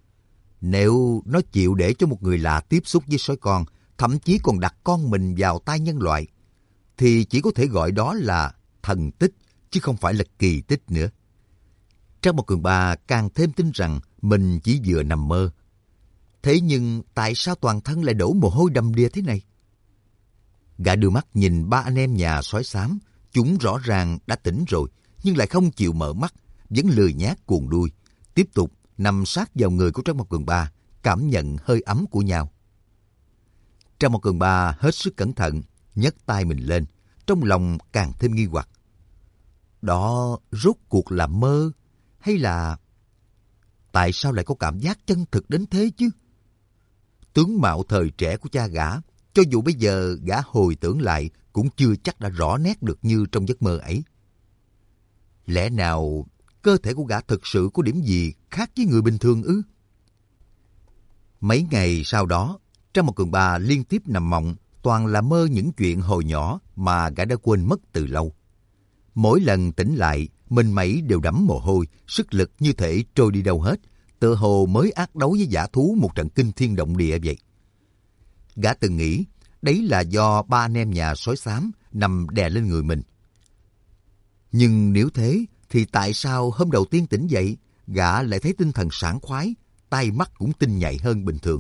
Nếu nó chịu để cho một người lạ tiếp xúc với sói con, thậm chí còn đặt con mình vào tay nhân loại, thì chỉ có thể gọi đó là thần tích, chứ không phải là kỳ tích nữa. Trang một cường ba càng thêm tin rằng mình chỉ vừa nằm mơ. Thế nhưng tại sao toàn thân lại đổ mồ hôi đầm đìa thế này? Gã đưa mắt nhìn ba anh em nhà sói xám, chúng rõ ràng đã tỉnh rồi, nhưng lại không chịu mở mắt, vẫn lười nhác cuồng đuôi, tiếp tục nằm sát vào người của Trang một cường ba, cảm nhận hơi ấm của nhau. Trang một cường ba hết sức cẩn thận, nhấc tay mình lên, trong lòng càng thêm nghi hoặc. Đó rốt cuộc là mơ, hay là... Tại sao lại có cảm giác chân thực đến thế chứ? Tướng mạo thời trẻ của cha gã, cho dù bây giờ gã hồi tưởng lại cũng chưa chắc đã rõ nét được như trong giấc mơ ấy. Lẽ nào cơ thể của gã thực sự có điểm gì khác với người bình thường ư? Mấy ngày sau đó, Trang một cường ba liên tiếp nằm mộng, toàn là mơ những chuyện hồi nhỏ mà gã đã quên mất từ lâu. Mỗi lần tỉnh lại, mình mẩy đều đẫm mồ hôi, sức lực như thể trôi đi đâu hết, tựa hồ mới ác đấu với dã thú một trận kinh thiên động địa vậy. Gã từng nghĩ đấy là do ba anh em nhà sói xám nằm đè lên người mình. Nhưng nếu thế, thì tại sao hôm đầu tiên tỉnh dậy, gã lại thấy tinh thần sảng khoái, tay mắt cũng tinh nhạy hơn bình thường?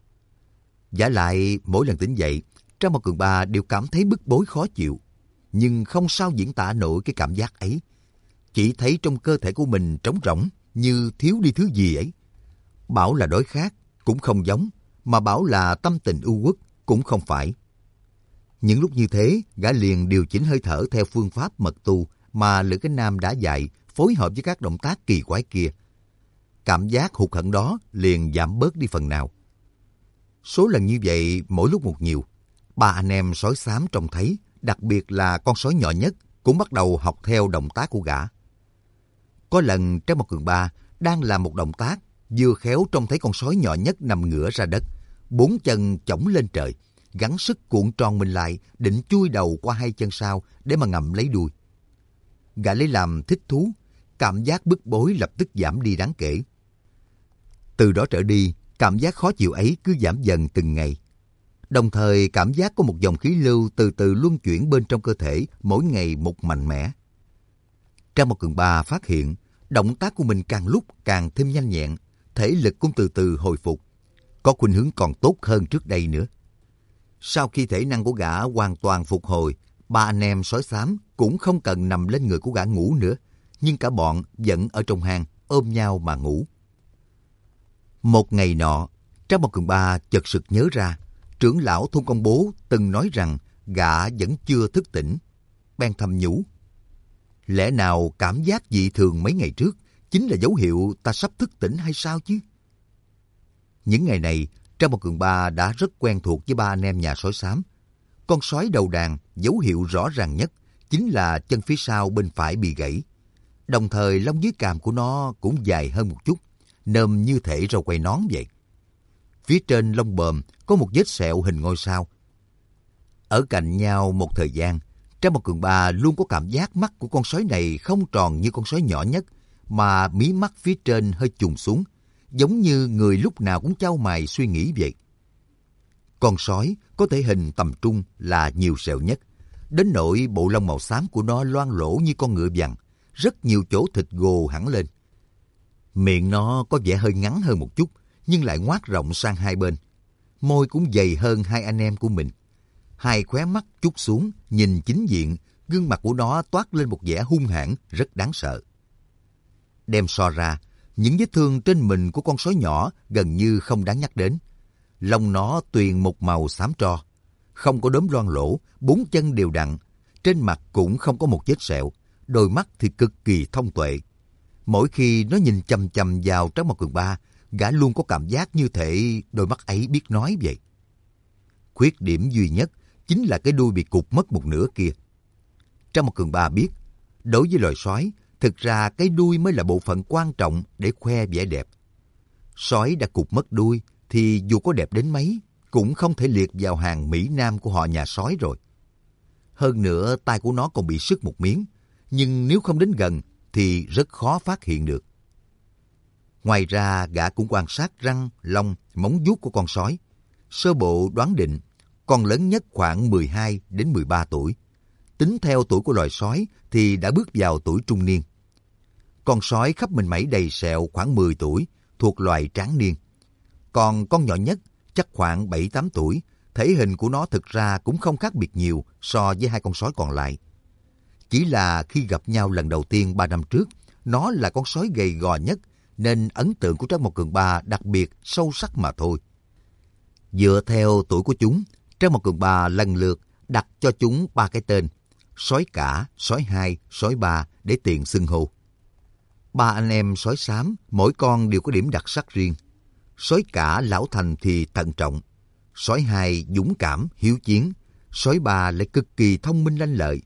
Vả lại, mỗi lần tỉnh dậy, Trang một cường ba đều cảm thấy bức bối khó chịu, nhưng không sao diễn tả nổi cái cảm giác ấy. Chỉ thấy trong cơ thể của mình trống rỗng, như thiếu đi thứ gì ấy. Bảo là đói khát, cũng không giống, mà bảo là tâm tình u uất, cũng không phải. Những lúc như thế, gã liền điều chỉnh hơi thở theo phương pháp mật tu mà Lữ Cái Nam đã dạy, phối hợp với các động tác kỳ quái kia. Cảm giác hụt hẫng đó liền giảm bớt đi phần nào. Số lần như vậy mỗi lúc một nhiều, ba anh em sói xám trông thấy, đặc biệt là con sói nhỏ nhất, cũng bắt đầu học theo động tác của gã. Có lần Trang một cường ba đang làm một động tác, vừa khéo trông thấy con sói nhỏ nhất nằm ngửa ra đất, bốn chân chổng lên trời, gắng sức cuộn tròn mình lại, định chui đầu qua hai chân sau để mà ngậm lấy đuôi. Gã lấy làm thích thú, cảm giác bức bối lập tức giảm đi đáng kể. Từ đó trở đi, cảm giác khó chịu ấy cứ giảm dần từng ngày. Đồng thời cảm giác có một dòng khí lưu từ từ luân chuyển bên trong cơ thể, mỗi ngày một mạnh mẽ. Trang một cường ba phát hiện, động tác của mình càng lúc càng thêm nhanh nhẹn, thể lực cũng từ từ hồi phục, có khuynh hướng còn tốt hơn trước đây nữa. Sau khi thể năng của gã hoàn toàn phục hồi, ba anh em sói xám cũng không cần nằm lên người của gã ngủ nữa, nhưng cả bọn vẫn ở trong hang ôm nhau mà ngủ. Một ngày nọ, Trang một cường ba chợt sực nhớ ra, trưởng lão thôn Công Bố từng nói rằng gã vẫn chưa thức tỉnh, bèn thầm nhủ. Lẽ nào cảm giác dị thường mấy ngày trước chính là dấu hiệu ta sắp thức tỉnh hay sao chứ? Những ngày này, Trang một cường ba đã rất quen thuộc với ba anh em nhà sói xám. Con sói đầu đàn, dấu hiệu rõ ràng nhất chính là chân phía sau bên phải bị gãy. Đồng thời lông dưới càm của nó cũng dài hơn một chút, nôm như thể râu quay nón vậy. Phía trên lông bờm có một vết sẹo hình ngôi sao. Ở cạnh nhau một thời gian, Trang một cường ba luôn có cảm giác mắt của con sói này không tròn như con sói nhỏ nhất, mà mí mắt phía trên hơi chùng xuống, giống như người lúc nào cũng chau mày suy nghĩ vậy. Con sói có thể hình tầm trung là nhiều sẹo nhất, đến nỗi bộ lông màu xám của nó loang lổ như con ngựa vằn, rất nhiều chỗ thịt gồ hẳn lên. Miệng nó có vẻ hơi ngắn hơn một chút, nhưng lại ngoác rộng sang hai bên. Môi cũng dày hơn hai anh em của mình. Hai khóe mắt trút xuống, nhìn chính diện, gương mặt của nó toát lên một vẻ hung hãn rất đáng sợ. Đem so ra, những vết thương trên mình của con sói nhỏ gần như không đáng nhắc đến. Lông nó tuyền một màu xám tro, không có đốm loang lỗ, bốn chân đều đặn, trên mặt cũng không có một vết sẹo, đôi mắt thì cực kỳ thông tuệ. Mỗi khi nó nhìn chằm chằm vào Trác Mộc Cường Ba, gã luôn có cảm giác như thể đôi mắt ấy biết nói vậy. Khuyết điểm duy nhất chính là cái đuôi bị cụt mất một nửa kia. Trác Mộc Cường Ba biết, đối với loài sói, thực ra cái đuôi mới là bộ phận quan trọng để khoe vẻ đẹp. Sói đã cụt mất đuôi thì dù có đẹp đến mấy, cũng không thể liệt vào hàng Mỹ Nam của họ nhà sói rồi. Hơn nữa, tai của nó còn bị sứt một miếng, nhưng nếu không đến gần thì rất khó phát hiện được. Ngoài ra, gã cũng quan sát răng, lông, móng vuốt của con sói. Sơ bộ đoán định, con lớn nhất khoảng mười hai đến mười ba tuổi. Tính theo tuổi của loài sói thì đã bước vào tuổi trung niên. Con sói khắp mình mẩy đầy sẹo khoảng mười tuổi, thuộc loài tráng niên. Còn con nhỏ nhất chắc khoảng bảy tám tuổi, thể hình của nó thực ra cũng không khác biệt nhiều so với hai con sói còn lại. Chỉ là khi gặp nhau lần đầu tiên ba năm trước, nó là con sói gầy gò nhất, nên ấn tượng của Trác Mộc Cường Ba đặc biệt sâu sắc mà thôi. Dựa theo tuổi của chúng, Trác Mộc Cường Ba lần lượt đặt cho chúng ba cái tên: sói cả, sói hai, sói ba để tiện xưng hô. Ba anh em sói xám, mỗi con đều có điểm đặc sắc riêng. Sói cả lão thành thì thận trọng, sói hai dũng cảm, hiếu chiến, sói ba lại cực kỳ thông minh lanh lợi.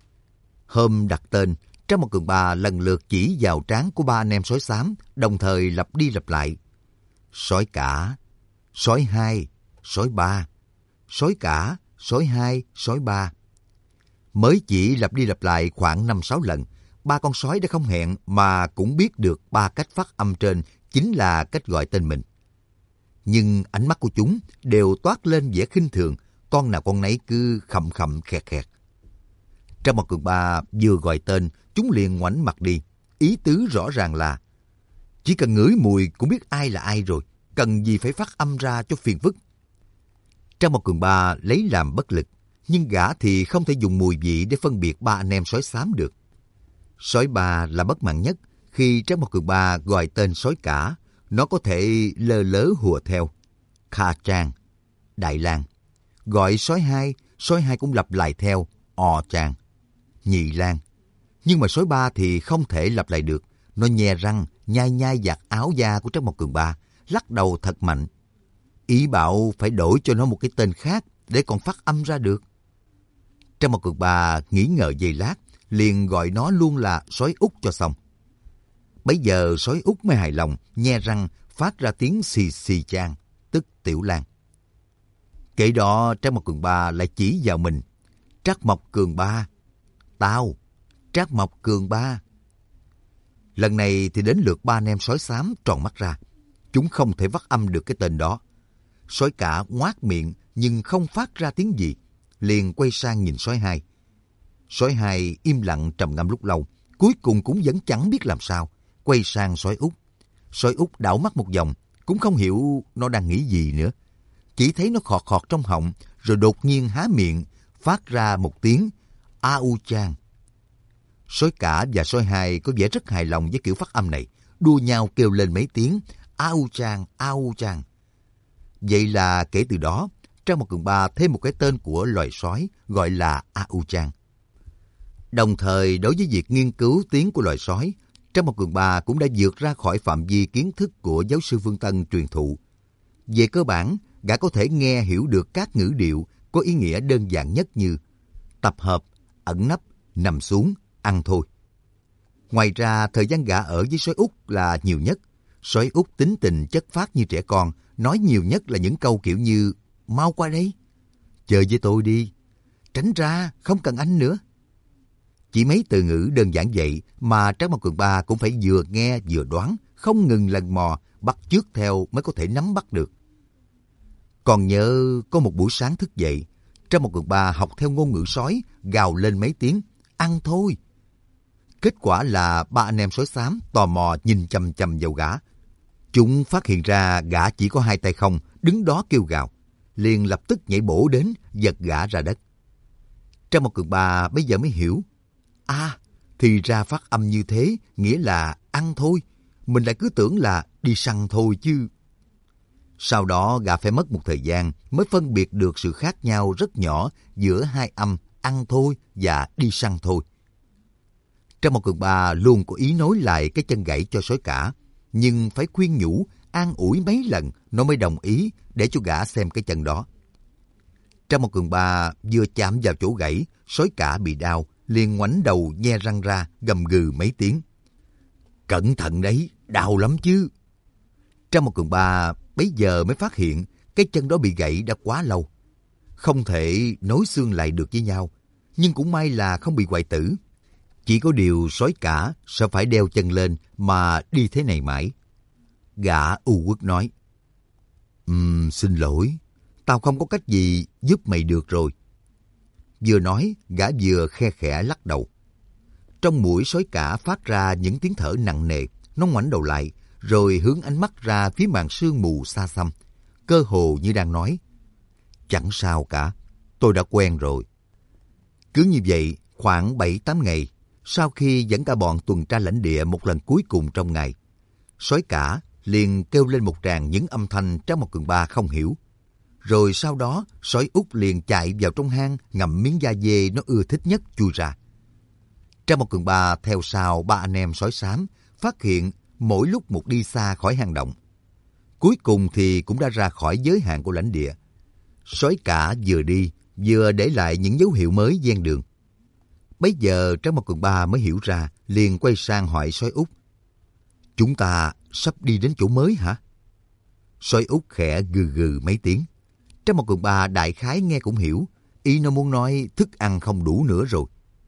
Hôm đặt tên, Trác Mộc Cường Ba lần lượt chỉ vào trán của ba anh em sói xám, đồng thời lặp đi lặp lại: sói cả, sói hai, sói ba, sói cả, sói hai, sói ba. Mới chỉ lặp đi lặp lại khoảng năm sáu lần, ba con sói đã không hẹn mà cũng biết được ba cách phát âm trên chính là cách gọi tên mình. Nhưng ánh mắt của chúng đều toát lên vẻ khinh thường, con nào con nấy cứ khậm khậm khẹt khẹt. Trác Mộc Cường Ba vừa gọi tên, chúng liền ngoảnh mặt đi, ý tứ rõ ràng là chỉ cần ngửi mùi cũng biết ai là ai rồi, cần gì phải phát âm ra cho phiền phức. Trác Mộc Cường Ba lấy làm bất lực, nhưng gã thì không thể dùng mùi vị để phân biệt ba anh em sói xám được. Sói ba là bất mãn nhất, khi Trác Mộc Cường Ba gọi tên sói cả, nó có thể lơ lớ hùa theo. Kha Trang, Đại Lang. Gọi sói hai, sói hai cũng lặp lại theo. Ò Trang, Nhị Lang. Nhưng mà sói ba thì không thể lặp lại được. Nó nhe răng, nhai nhai vạt áo da của Trác Mộc Cường Ba, lắc đầu thật mạnh. Ý bảo phải đổi cho nó một cái tên khác để còn phát âm ra được. Trác Mộc Cường Ba nghĩ ngợi giây lát, liền gọi nó luôn là sói Út cho xong. Bấy giờ sói Út mới hài lòng, nhe răng phát ra tiếng xì xì Trang, tức Tiểu Lang. Kể đó Trác Mộc Cường Ba lại chỉ vào mình: Trác Mộc Cường Ba, tao, Trác Mộc Cường Ba. Lần này thì đến lượt ba anh em sói xám tròn mắt ra. Chúng không thể vắt âm được cái tên đó. Sói cả ngoác miệng nhưng không phát ra tiếng gì, liền quay sang nhìn sói hai. Sói hai im lặng trầm ngâm lúc lâu, cuối cùng cũng vẫn chẳng biết làm sao, quay sang sói Út. Sói Út đảo mắt một vòng, cũng không hiểu nó đang nghĩ gì nữa. Chỉ thấy nó khọt khọt trong họng, rồi đột nhiên há miệng, phát ra một tiếng A U Chang. Sói cả và sói hai có vẻ rất hài lòng với kiểu phát âm này, đua nhau kêu lên mấy tiếng A U Chang, A U Chang. Vậy là kể từ đó, Trác Mộc Cường Ba thêm một cái tên của loài sói gọi là A U Chang. Đồng thời, đối với việc nghiên cứu tiếng của loài sói, Trác Mộc Cường Ba cũng đã vượt ra khỏi phạm vi kiến thức của giáo sư Vương Tân truyền thụ. Về cơ bản, gã có thể nghe hiểu được các ngữ điệu có ý nghĩa đơn giản nhất như tập hợp, ẩn nấp, nằm xuống, ăn thôi. Ngoài ra, thời gian gã ở với sói Út là nhiều nhất. Sói Út tính tình chất phác như trẻ con, nói nhiều nhất là những câu kiểu như mau qua đây, chơi với tôi đi, tránh ra, không cần anh nữa. Chỉ mấy từ ngữ đơn giản vậy mà Trác Mộc Cường Ba cũng phải vừa nghe vừa đoán, không ngừng lần mò, bắt chước theo mới có thể nắm bắt được. Còn nhớ có một buổi sáng thức dậy, Trác Mộc Cường Ba học theo ngôn ngữ sói, gào lên mấy tiếng, ăn thôi. Kết quả là ba anh em sói xám tò mò nhìn chằm chằm vào gã. Chúng phát hiện ra gã chỉ có hai tay không, đứng đó kêu gào, liền lập tức nhảy bổ đến, giật gã ra đất. Trang một Cường Ba bây giờ mới hiểu. À, thì ra phát âm như thế, nghĩa là ăn thôi. Mình lại cứ tưởng là đi săn thôi chứ. Sau đó gã phải mất một thời gian mới phân biệt được sự khác nhau rất nhỏ giữa hai âm ăn thôi và đi săn thôi. Trang một Cường Ba luôn có ý nối lại cái chân gãy cho sói cả, nhưng phải khuyên nhủ, an ủi mấy lần nó mới đồng ý để cho gã xem cái chân đó. Trang một Cường Ba vừa chạm vào chỗ gãy, sói cả bị đau, liền ngoảnh đầu nhe răng ra, gầm gừ mấy tiếng. Cẩn thận đấy, đau lắm chứ. Trang một Cường Ba bấy giờ mới phát hiện cái chân đó bị gãy đã quá lâu. Không thể nối xương lại được với nhau, nhưng cũng may là không bị hoại tử. Chỉ có điều sói cả sẽ phải đeo chân lên mà đi thế này mãi. Gã u uất nói, um, xin lỗi, tao không có cách gì giúp mày được rồi. Vừa nói, gã vừa khe khẽ lắc đầu. Trong mũi sói cả phát ra những tiếng thở nặng nề, nó ngoảnh đầu lại, rồi hướng ánh mắt ra phía màn sương mù xa xăm, cơ hồ như đang nói, chẳng sao cả, tôi đã quen rồi. Cứ như vậy, khoảng bảy tám ngày, sau khi dẫn cả bọn tuần tra lãnh địa một lần cuối cùng trong ngày, sói cả liền kêu lên một tràng những âm thanh Trang một Cường Ba không hiểu. Rồi sau đó, sói út liền chạy vào trong hang ngậm miếng da dê nó ưa thích nhất chui ra. Trang một Cường Ba theo sau ba anh em sói xám, phát hiện mỗi lúc một đi xa khỏi hang động. Cuối cùng thì cũng đã ra khỏi giới hạn của lãnh địa. Sói cả vừa đi, vừa để lại những dấu hiệu mới ven đường. Bấy giờ Trang một Cường Ba mới hiểu ra, liền quay sang hỏi sói út. Chúng ta sắp đi đến chỗ mới hả? Sói út khẽ gừ gừ mấy tiếng. Trang một Cường Ba đại khái nghe cũng hiểu, ý nó muốn nói thức ăn không đủ nữa rồi.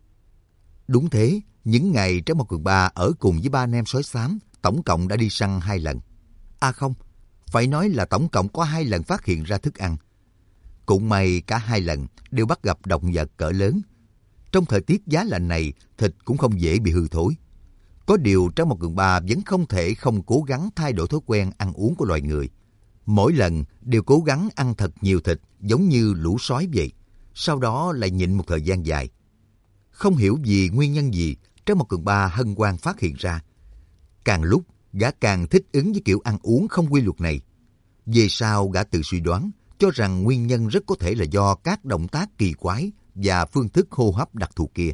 Đúng thế, những ngày Trang một Cường Ba ở cùng với ba anh em sói xám, tổng cộng đã đi săn hai lần. À không, phải nói là tổng cộng có hai lần phát hiện ra thức ăn. Cũng may cả hai lần đều bắt gặp động vật cỡ lớn. Trong thời tiết giá lạnh này, thịt cũng không dễ bị hư thối. Có điều Trang một Cường Ba vẫn không thể không cố gắng thay đổi thói quen ăn uống của loài người. Mỗi lần đều cố gắng ăn thật nhiều thịt giống như lũ sói vậy. Sau đó lại nhịn một thời gian dài. Không hiểu vì nguyên nhân gì, Trang một Cường Ba hân hoan phát hiện ra. Càng lúc, gã càng thích ứng với kiểu ăn uống không quy luật này. Về sau, gã tự suy đoán, cho rằng nguyên nhân rất có thể là do các động tác kỳ quái và phương thức hô hấp đặc thù kia.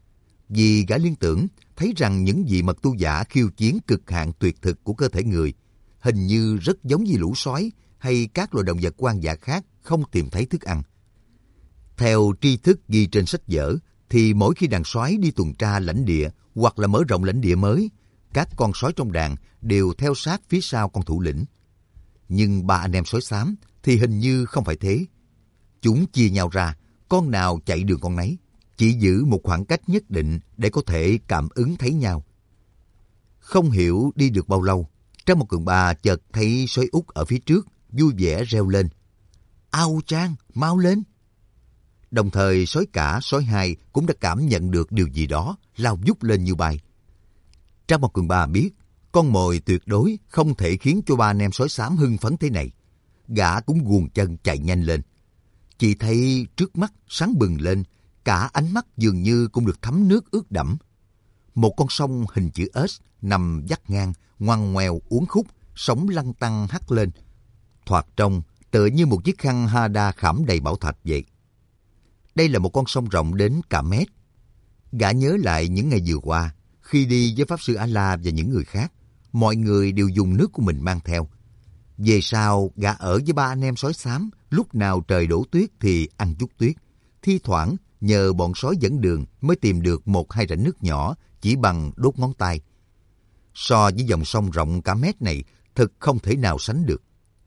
Vì gã liên tưởng, thấy rằng những vị mật tu giả khiêu chiến cực hạn tuyệt thực của cơ thể người, hình như rất giống như lũ sói hay các loài động vật hoang dã khác không tìm thấy thức ăn. Theo tri thức ghi trên sách vở, thì mỗi khi đàn sói đi tuần tra lãnh địa hoặc là mở rộng lãnh địa mới, các con sói trong đàn đều theo sát phía sau con thủ lĩnh. Nhưng ba anh em sói xám thì hình như không phải thế. Chúng chia nhau ra, con nào chạy đường con nấy, chỉ giữ một khoảng cách nhất định để có thể cảm ứng thấy nhau. Không hiểu đi được bao lâu, Trang một Cường Ba chợt thấy sói út ở phía trước, vui vẻ reo lên. Ao Trang, mau lên! Đồng thời sói cả, sói hai cũng đã cảm nhận được điều gì đó, lao vút lên như bay. Trang một Cường Ba biết, con mồi tuyệt đối không thể khiến cho ba anh em sói xám hưng phấn thế này. Gã cũng guồng chân chạy nhanh lên. Chỉ thấy trước mắt sáng bừng lên, cả ánh mắt dường như cũng được thấm nước ướt đẫm. Một con sông hình chữ S nằm vắt ngang, ngoằn ngoèo uốn khúc, sóng lăn tăn hắt lên. Thoạt trông tựa như một chiếc khăn Hada khảm đầy bảo thạch vậy. Đây là một con sông rộng đến cả mét. Gã nhớ lại những ngày vừa qua, khi đi với Pháp Sư A-La và những người khác, mọi người đều dùng nước của mình mang theo. Về sau, gã ở với ba anh em sói xám, lúc nào trời đổ tuyết thì ăn chút tuyết. Thi thoảng, nhờ bọn sói dẫn đường mới tìm được một hai rãnh nước nhỏ chỉ bằng đốt ngón tay. So với dòng sông rộng cả mét này, thực không thể nào sánh được.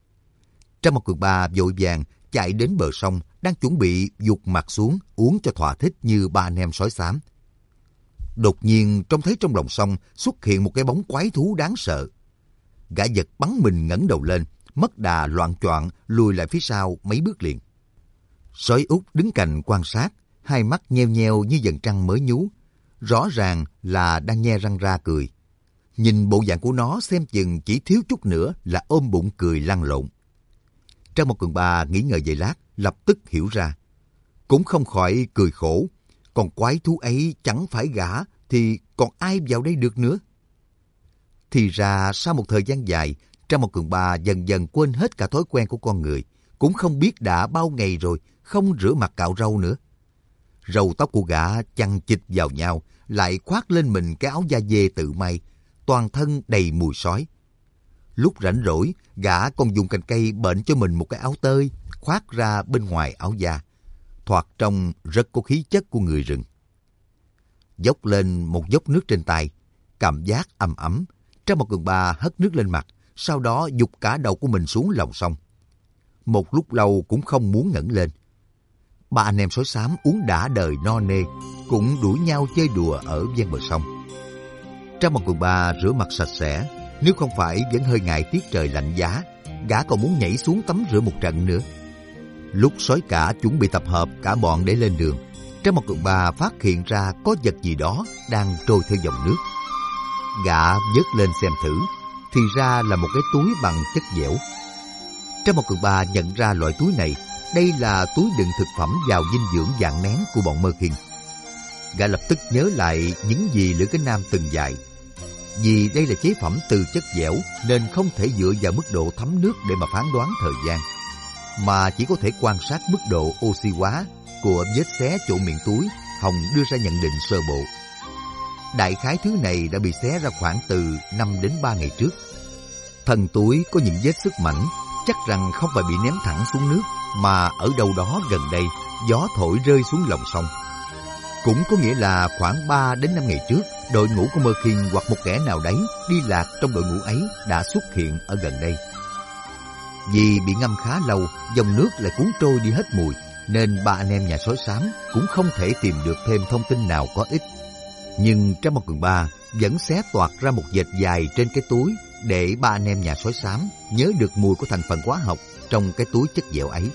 Trang một Cường Ba vội vàng chạy đến bờ sông, đang chuẩn bị vụt mặt xuống uống cho thỏa thích như ba anh em sói xám. Đột nhiên trông thấy trong lòng sông xuất hiện một cái bóng quái thú đáng sợ. Gã giật bắn mình ngẩng đầu lên, mất đà loạng choạng lùi lại phía sau mấy bước liền. Sói út đứng cạnh quan sát, hai mắt nheo nheo như dần trăng mới nhú, rõ ràng là đang nhe răng ra cười. Nhìn bộ dạng của nó xem chừng chỉ thiếu chút nữa là ôm bụng cười lăn lộn. Trang một Cường Ba nghĩ ngợi giây lát, lập tức hiểu ra. Cũng không khỏi cười khổ. Còn quái thú ấy chẳng phải gã thì còn ai vào đây được nữa. Thì ra sau một thời gian dài, Trang một Cường Ba dần dần quên hết cả thói quen của con người. Cũng không biết đã bao ngày rồi, không rửa mặt cạo râu nữa. Râu tóc của gã chằng chịt vào nhau, lại khoác lên mình cái áo da dê tự may, toàn thân đầy mùi sói. Lúc rảnh rỗi, gã còn dùng cành cây bện cho mình một cái áo tơi, khoác ra bên ngoài áo da. Thoạt trông rất có khí chất của người rừng. Dốc lên một dốc nước trên tay, cảm giác ầm ấm. Trang một Cường Ba hất nước lên mặt, sau đó giục cả đầu của mình xuống lòng sông. Một lúc lâu cũng không muốn ngẩng lên. Ba anh em sói xám uống đã đời no nê, cũng đuổi nhau chơi đùa ở ven bờ sông. Trang một Cường Ba rửa mặt sạch sẽ, nếu không phải vẫn hơi ngại tiết trời lạnh giá, gã còn muốn nhảy xuống tắm rửa một trận nữa. Lúc sói cả chuẩn bị tập hợp cả bọn để lên đường, Trang một Cường Ba phát hiện ra có vật gì đó đang trôi theo dòng nước. Gã vớt lên xem thử, thì ra là một cái túi bằng chất dẻo. Trang một Cường Ba nhận ra loại túi này, đây là túi đựng thực phẩm giàu dinh dưỡng dạng nén của bọn Mơ Khiên. Gã lập tức nhớ lại những gì Lữ Cái Nam từng dạy. Vì đây là chế phẩm từ chất dẻo nên không thể dựa vào mức độ thấm nước để mà phán đoán thời gian, mà chỉ có thể quan sát mức độ oxy hóa của vết xé chỗ miệng túi. Hồng đưa ra nhận định sơ bộ. Đại khái thứ này đã bị xé ra khoảng từ năm đến ba ngày trước. Thân túi có những vết sức mảnh, chắc rằng không phải bị ném thẳng xuống nước, mà ở đâu đó gần đây, gió thổi rơi xuống lòng sông. Cũng có nghĩa là khoảng ba đến năm ngày trước, đội ngũ của Mơ Khiên hoặc một kẻ nào đấy đi lạc trong đội ngũ ấy đã xuất hiện ở gần đây. Vì bị ngâm khá lâu, dòng nước lại cuốn trôi đi hết mùi, nên ba anh em nhà sói xám cũng không thể tìm được thêm thông tin nào có ích. Nhưng Trang một Cường Ba vẫn xé toạc ra một vệt dài trên cái túi để ba anh em nhà sói xám nhớ được mùi của thành phần hóa học trong cái túi chất dẻo ấy.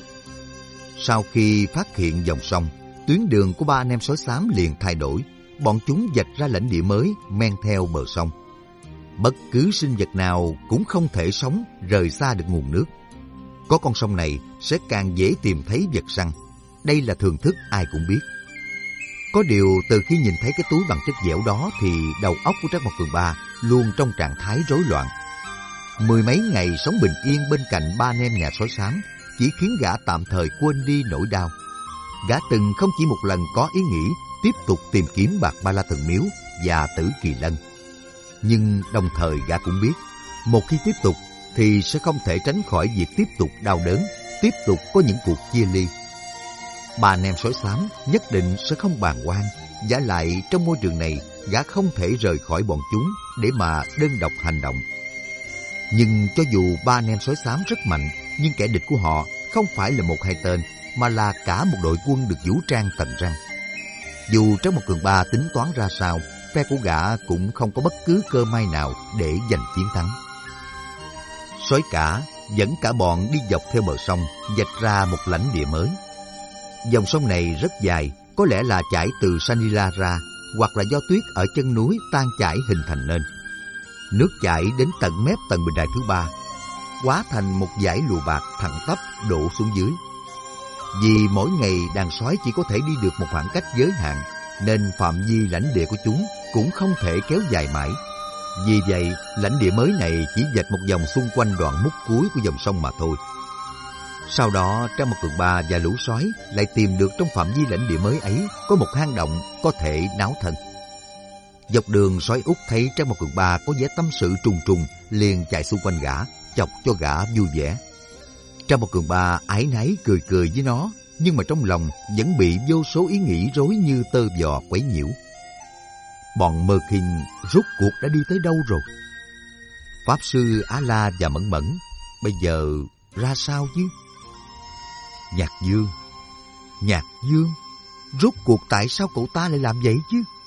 Sau khi phát hiện dòng sông, tuyến đường của ba anh em sói xám liền thay đổi. Bọn chúng vạch ra lãnh địa mới men theo bờ sông. Bất cứ sinh vật nào cũng không thể sống rời xa được nguồn nước. Có con sông này sẽ càng dễ tìm thấy vật săn. Đây là thường thức ai cũng biết. Có điều từ khi nhìn thấy cái túi bằng chất dẻo đó thì đầu óc của Trang một Cường Ba luôn trong trạng thái rối loạn. Mười mấy ngày sống bình yên bên cạnh ba anh em nhà sói xám chỉ khiến gã tạm thời quên đi nỗi đau. Gã từng không chỉ một lần có ý nghĩ tiếp tục tìm kiếm bạc Ba La Thần Miếu và Tử Kỳ Lân. Nhưng đồng thời gã cũng biết, một khi tiếp tục thì sẽ không thể tránh khỏi việc tiếp tục đau đớn, tiếp tục có những cuộc chia ly. Ba anh em sói xám nhất định sẽ không bàng quan. Vả lại trong môi trường này, gã không thể rời khỏi bọn chúng để mà đơn độc hành động. Nhưng cho dù ba anh em sói xám rất mạnh, nhưng kẻ địch của họ không phải là một hai tên, mà là cả một đội quân được vũ trang tận răng. Dù Trang một Cường Ba tính toán ra sao, phe của gã cũng không có bất cứ cơ may nào để giành chiến thắng. Sói cả dẫn cả bọn đi dọc theo bờ sông, vạch ra một lãnh địa mới. Dòng sông này rất dài, có lẽ là chảy từ Sanila ra, hoặc là do tuyết ở chân núi tan chảy hình thành nên. Nước chảy đến tận mép tầng bình đài thứ ba, hóa thành một dải lụa bạc thẳng tắp đổ xuống dưới. Vì mỗi ngày đàn sói chỉ có thể đi được một khoảng cách giới hạn, nên phạm vi lãnh địa của chúng cũng không thể kéo dài mãi. Vì vậy, lãnh địa mới này chỉ vạch một vòng xung quanh đoạn mút cuối của dòng sông mà thôi. Sau đó, Trang một Cường Ba và lũ sói lại tìm được trong phạm vi lãnh địa mới ấy có một hang động có thể náo thân. Dọc đường, sói út thấy Trang một Cường Ba có vẻ tâm sự trùng trùng, liền chạy xung quanh gã, chọc cho gã vui vẻ. Trang một Cường Ba ái náy cười cười với nó, nhưng mà trong lòng vẫn bị vô số ý nghĩ rối như tơ vò quấy nhiễu. Bọn Mơ Khiên rốt cuộc đã đi tới đâu rồi? Pháp sư Á La và Mẫn Mẫn bây giờ ra sao chứ? Nhạc Dương, Nhạc Dương, rốt cuộc tại sao cậu ta lại làm vậy chứ?